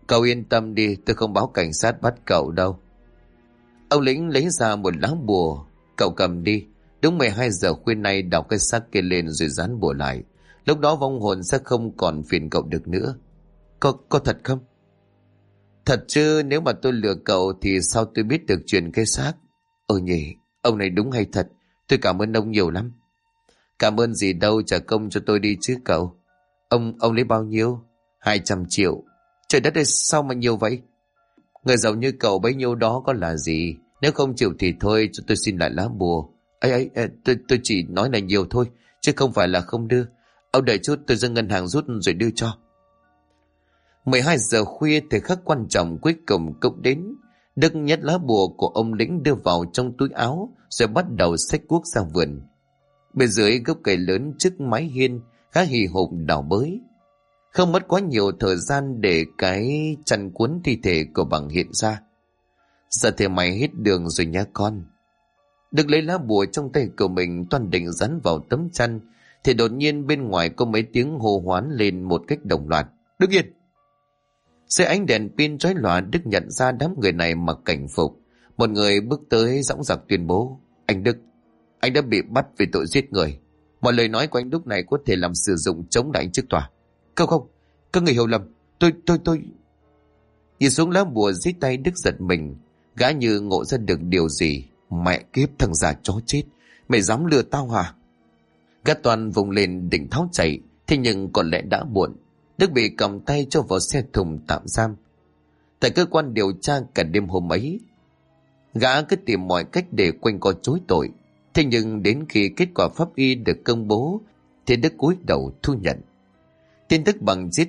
Cậu yên tâm đi, tôi không báo cảnh sát bắt cậu đâu. Ông lính lấy ra một lá bùa. Cậu cầm đi. Đúng 12 giờ khuya nay đọc cái xác kia lên rồi dán bùa lại. Lúc đó vong hồn sẽ không còn phiền cậu được nữa. Có thật không? Thật chứ, nếu mà tôi lừa cậu thì sao tôi biết được chuyện cái xác? Nhỉ, ông này đúng hay thật. Tôi cảm ơn ông nhiều lắm. Cảm ơn gì đâu, trả công cho tôi đi chứ cậu. Ông lấy bao nhiêu? 200 triệu. Trời đất ơi, sao mà nhiều vậy? Người giàu như cậu bấy nhiêu đó có là gì? Nếu không chịu thì thôi, cho tôi xin lại lá bùa. Tôi chỉ nói là nhiều thôi, chứ không phải là không đưa. Ông đợi chút, tôi ra ngân hàng rút rồi đưa cho. 12 giờ khuya, thời khắc quan trọng cuối cùng cũng đến. Đức nhét lá bùa của ông lĩnh đưa vào trong túi áo, rồi bắt đầu xách cuốc ra vườn. Bên dưới gốc cây lớn trước mái hiên, khá hì hục đào bới. Không mất quá nhiều thời gian để cái chăn cuốn thi thể của Bằng hiện ra. Giờ thì mày hết đường rồi nha con. Đức lấy lá bùa trong tay của mình toan định dán vào tấm chăn, thì đột nhiên bên ngoài có mấy tiếng hô hoán lên một cách đồng loạt. Đức yên! Dưới ánh đèn pin chói lòa, Đức nhận ra đám người này mặc cảnh phục. Một người bước tới dõng dạc tuyên bố: Anh Đức, anh đã bị bắt vì tội giết người. Mọi lời nói của anh lúc này có thể làm sử dụng chống lại anh trước tòa. Không, các người hiểu lầm. Tôi... Nhìn xuống lá bùa dưới tay, Đức giật mình. Gã như ngộ ra được điều gì. Mẹ kiếp, thằng già chó chết, mày dám lừa tao hả? Gã toàn vùng lên định tháo chạy, thế nhưng có lẽ đã muộn. Đức bị cầm tay cho vào xe thùng tạm giam. Tại cơ quan điều tra cả đêm hôm ấy, gã cứ tìm mọi cách để quanh co chối tội. Thế nhưng đến khi kết quả pháp y được công bố thì Đức cúi đầu thu nhận. Tin tức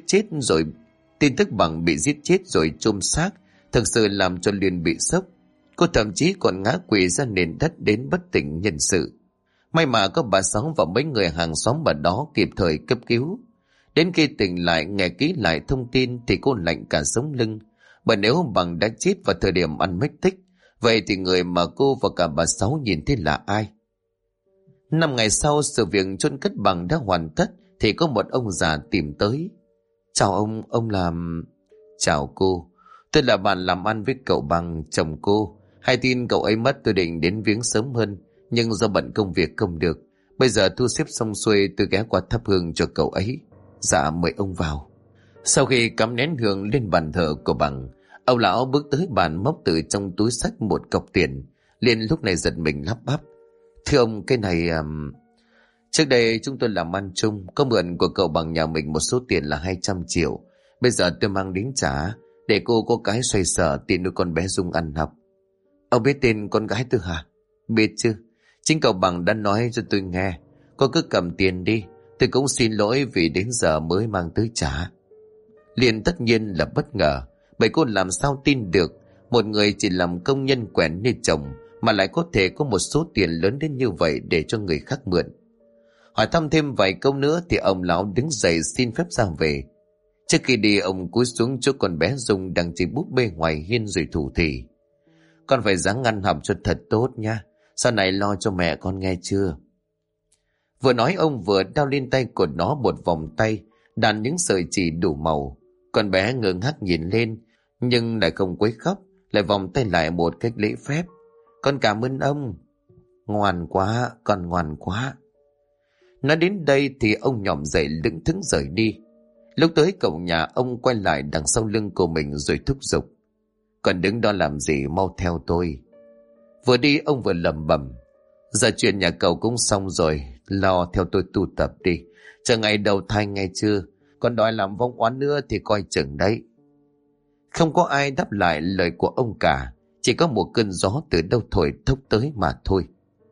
Bằng bị giết chết rồi chôn xác thực sự làm cho Liên bị sốc. Cô thậm chí còn ngã quỵ ra nền đất đến bất tỉnh nhân sự. May mà có bà Sáu và mấy người hàng xóm ở đó kịp thời cấp cứu. Đến khi tỉnh lại nghe kỹ lại thông tin thì cô lạnh cả sống lưng. Bởi nếu Bằng đã chết vào thời điểm ăn mất tích, vậy thì người mà cô và cả bà Sáu nhìn thấy là ai? 5 ngày sau, sự việc chôn cất Bằng đã hoàn tất thì có một ông già tìm tới. Chào ông làm... Chào cô, tôi là bạn làm ăn với cậu Bằng, chồng cô. Hay tin cậu ấy mất tôi định đến viếng sớm hơn, nhưng do bận công việc không được. Bây giờ thu xếp xong xuôi tôi ghé qua thắp hương cho cậu ấy. Dạ mời ông vào. Sau khi cắm nén hương lên bàn thờ của Bằng, ông lão bước tới bàn móc từ trong túi xách một cọc tiền. Liền lúc này giật mình lắp bắp. Thưa ông, cái này... Trước đây chúng tôi làm ăn chung, có mượn của cậu Bằng nhà mình một số tiền là 200 triệu. Bây giờ tôi mang đến trả, để cô có cái xoay sở tiền nuôi con bé Dung ăn học. Ông biết tên con gái tôi hả? Biết chứ, chính cậu Bằng đã nói cho tôi nghe. Cô cứ cầm tiền đi, tôi cũng xin lỗi vì đến giờ mới mang tới trả. Liền tất nhiên là bất ngờ, bởi cô làm sao tin được một người chỉ làm công nhân quèn như chồng mà lại có thể có một số tiền lớn đến như vậy để cho người khác mượn. Hỏi thăm thêm vài câu nữa thì ông lão đứng dậy xin phép ra về. Trước khi đi, ông cúi xuống chỗ con bé Dung đang chơi búp bê ngoài hiên rồi thủ thỉ. Con phải ráng ăn học cho thật tốt nha, sau này lo cho mẹ con nghe chưa? Vừa nói ông vừa đeo lên tay của nó một vòng tay đàn những sợi chỉ đủ màu. Con bé ngơ ngác nhìn lên nhưng lại không quấy khóc, lại vòng tay lại một cách lễ phép. Con cảm ơn ông. Ngoan quá, con ngoan quá. Nói đến đây thì ông nhỏm dậy lững thững rời đi. Lúc tới cổng nhà, ông quay lại đằng sau lưng của mình rồi thúc giục. Còn đứng đó làm gì, mau theo tôi. Vừa đi ông vừa lẩm bẩm. Giờ chuyện nhà cậu cũng xong rồi, lo theo tôi tu tập đi. Chờ ngày đầu thai nghe chưa, còn đòi làm vong oán nữa thì coi chừng đấy. Không có ai đáp lại lời của ông cả, chỉ có một cơn gió từ đâu thổi thốc tới mà thôi.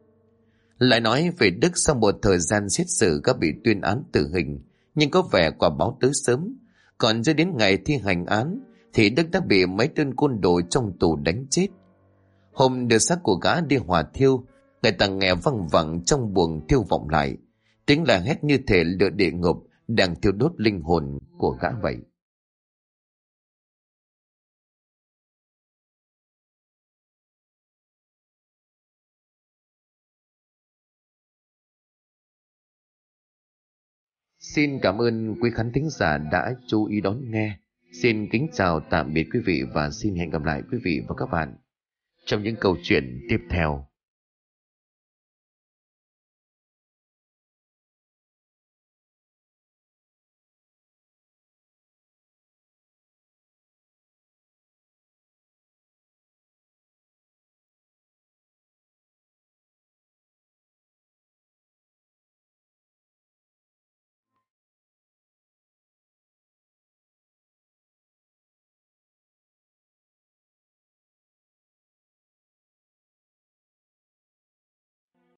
Lại nói về Đức, sau một thời gian xét xử các bị tuyên án tử hình, nhưng có vẻ quả báo tới sớm. Còn cho đến ngày thi hành án thì Đức đã bị mấy tên côn đồ trong tù đánh chết. Hôm đưa xác của gã đi hỏa thiêu, người ta nghe văng vẳng trong buồng thiêu vọng lại, tiếng là hét như thể lửa địa ngục đang thiêu đốt linh hồn của gã vậy. Xin cảm ơn quý khán thính giả đã chú ý đón nghe. Xin kính chào tạm biệt quý vị và xin hẹn gặp lại quý vị và các bạn trong những câu chuyện tiếp theo.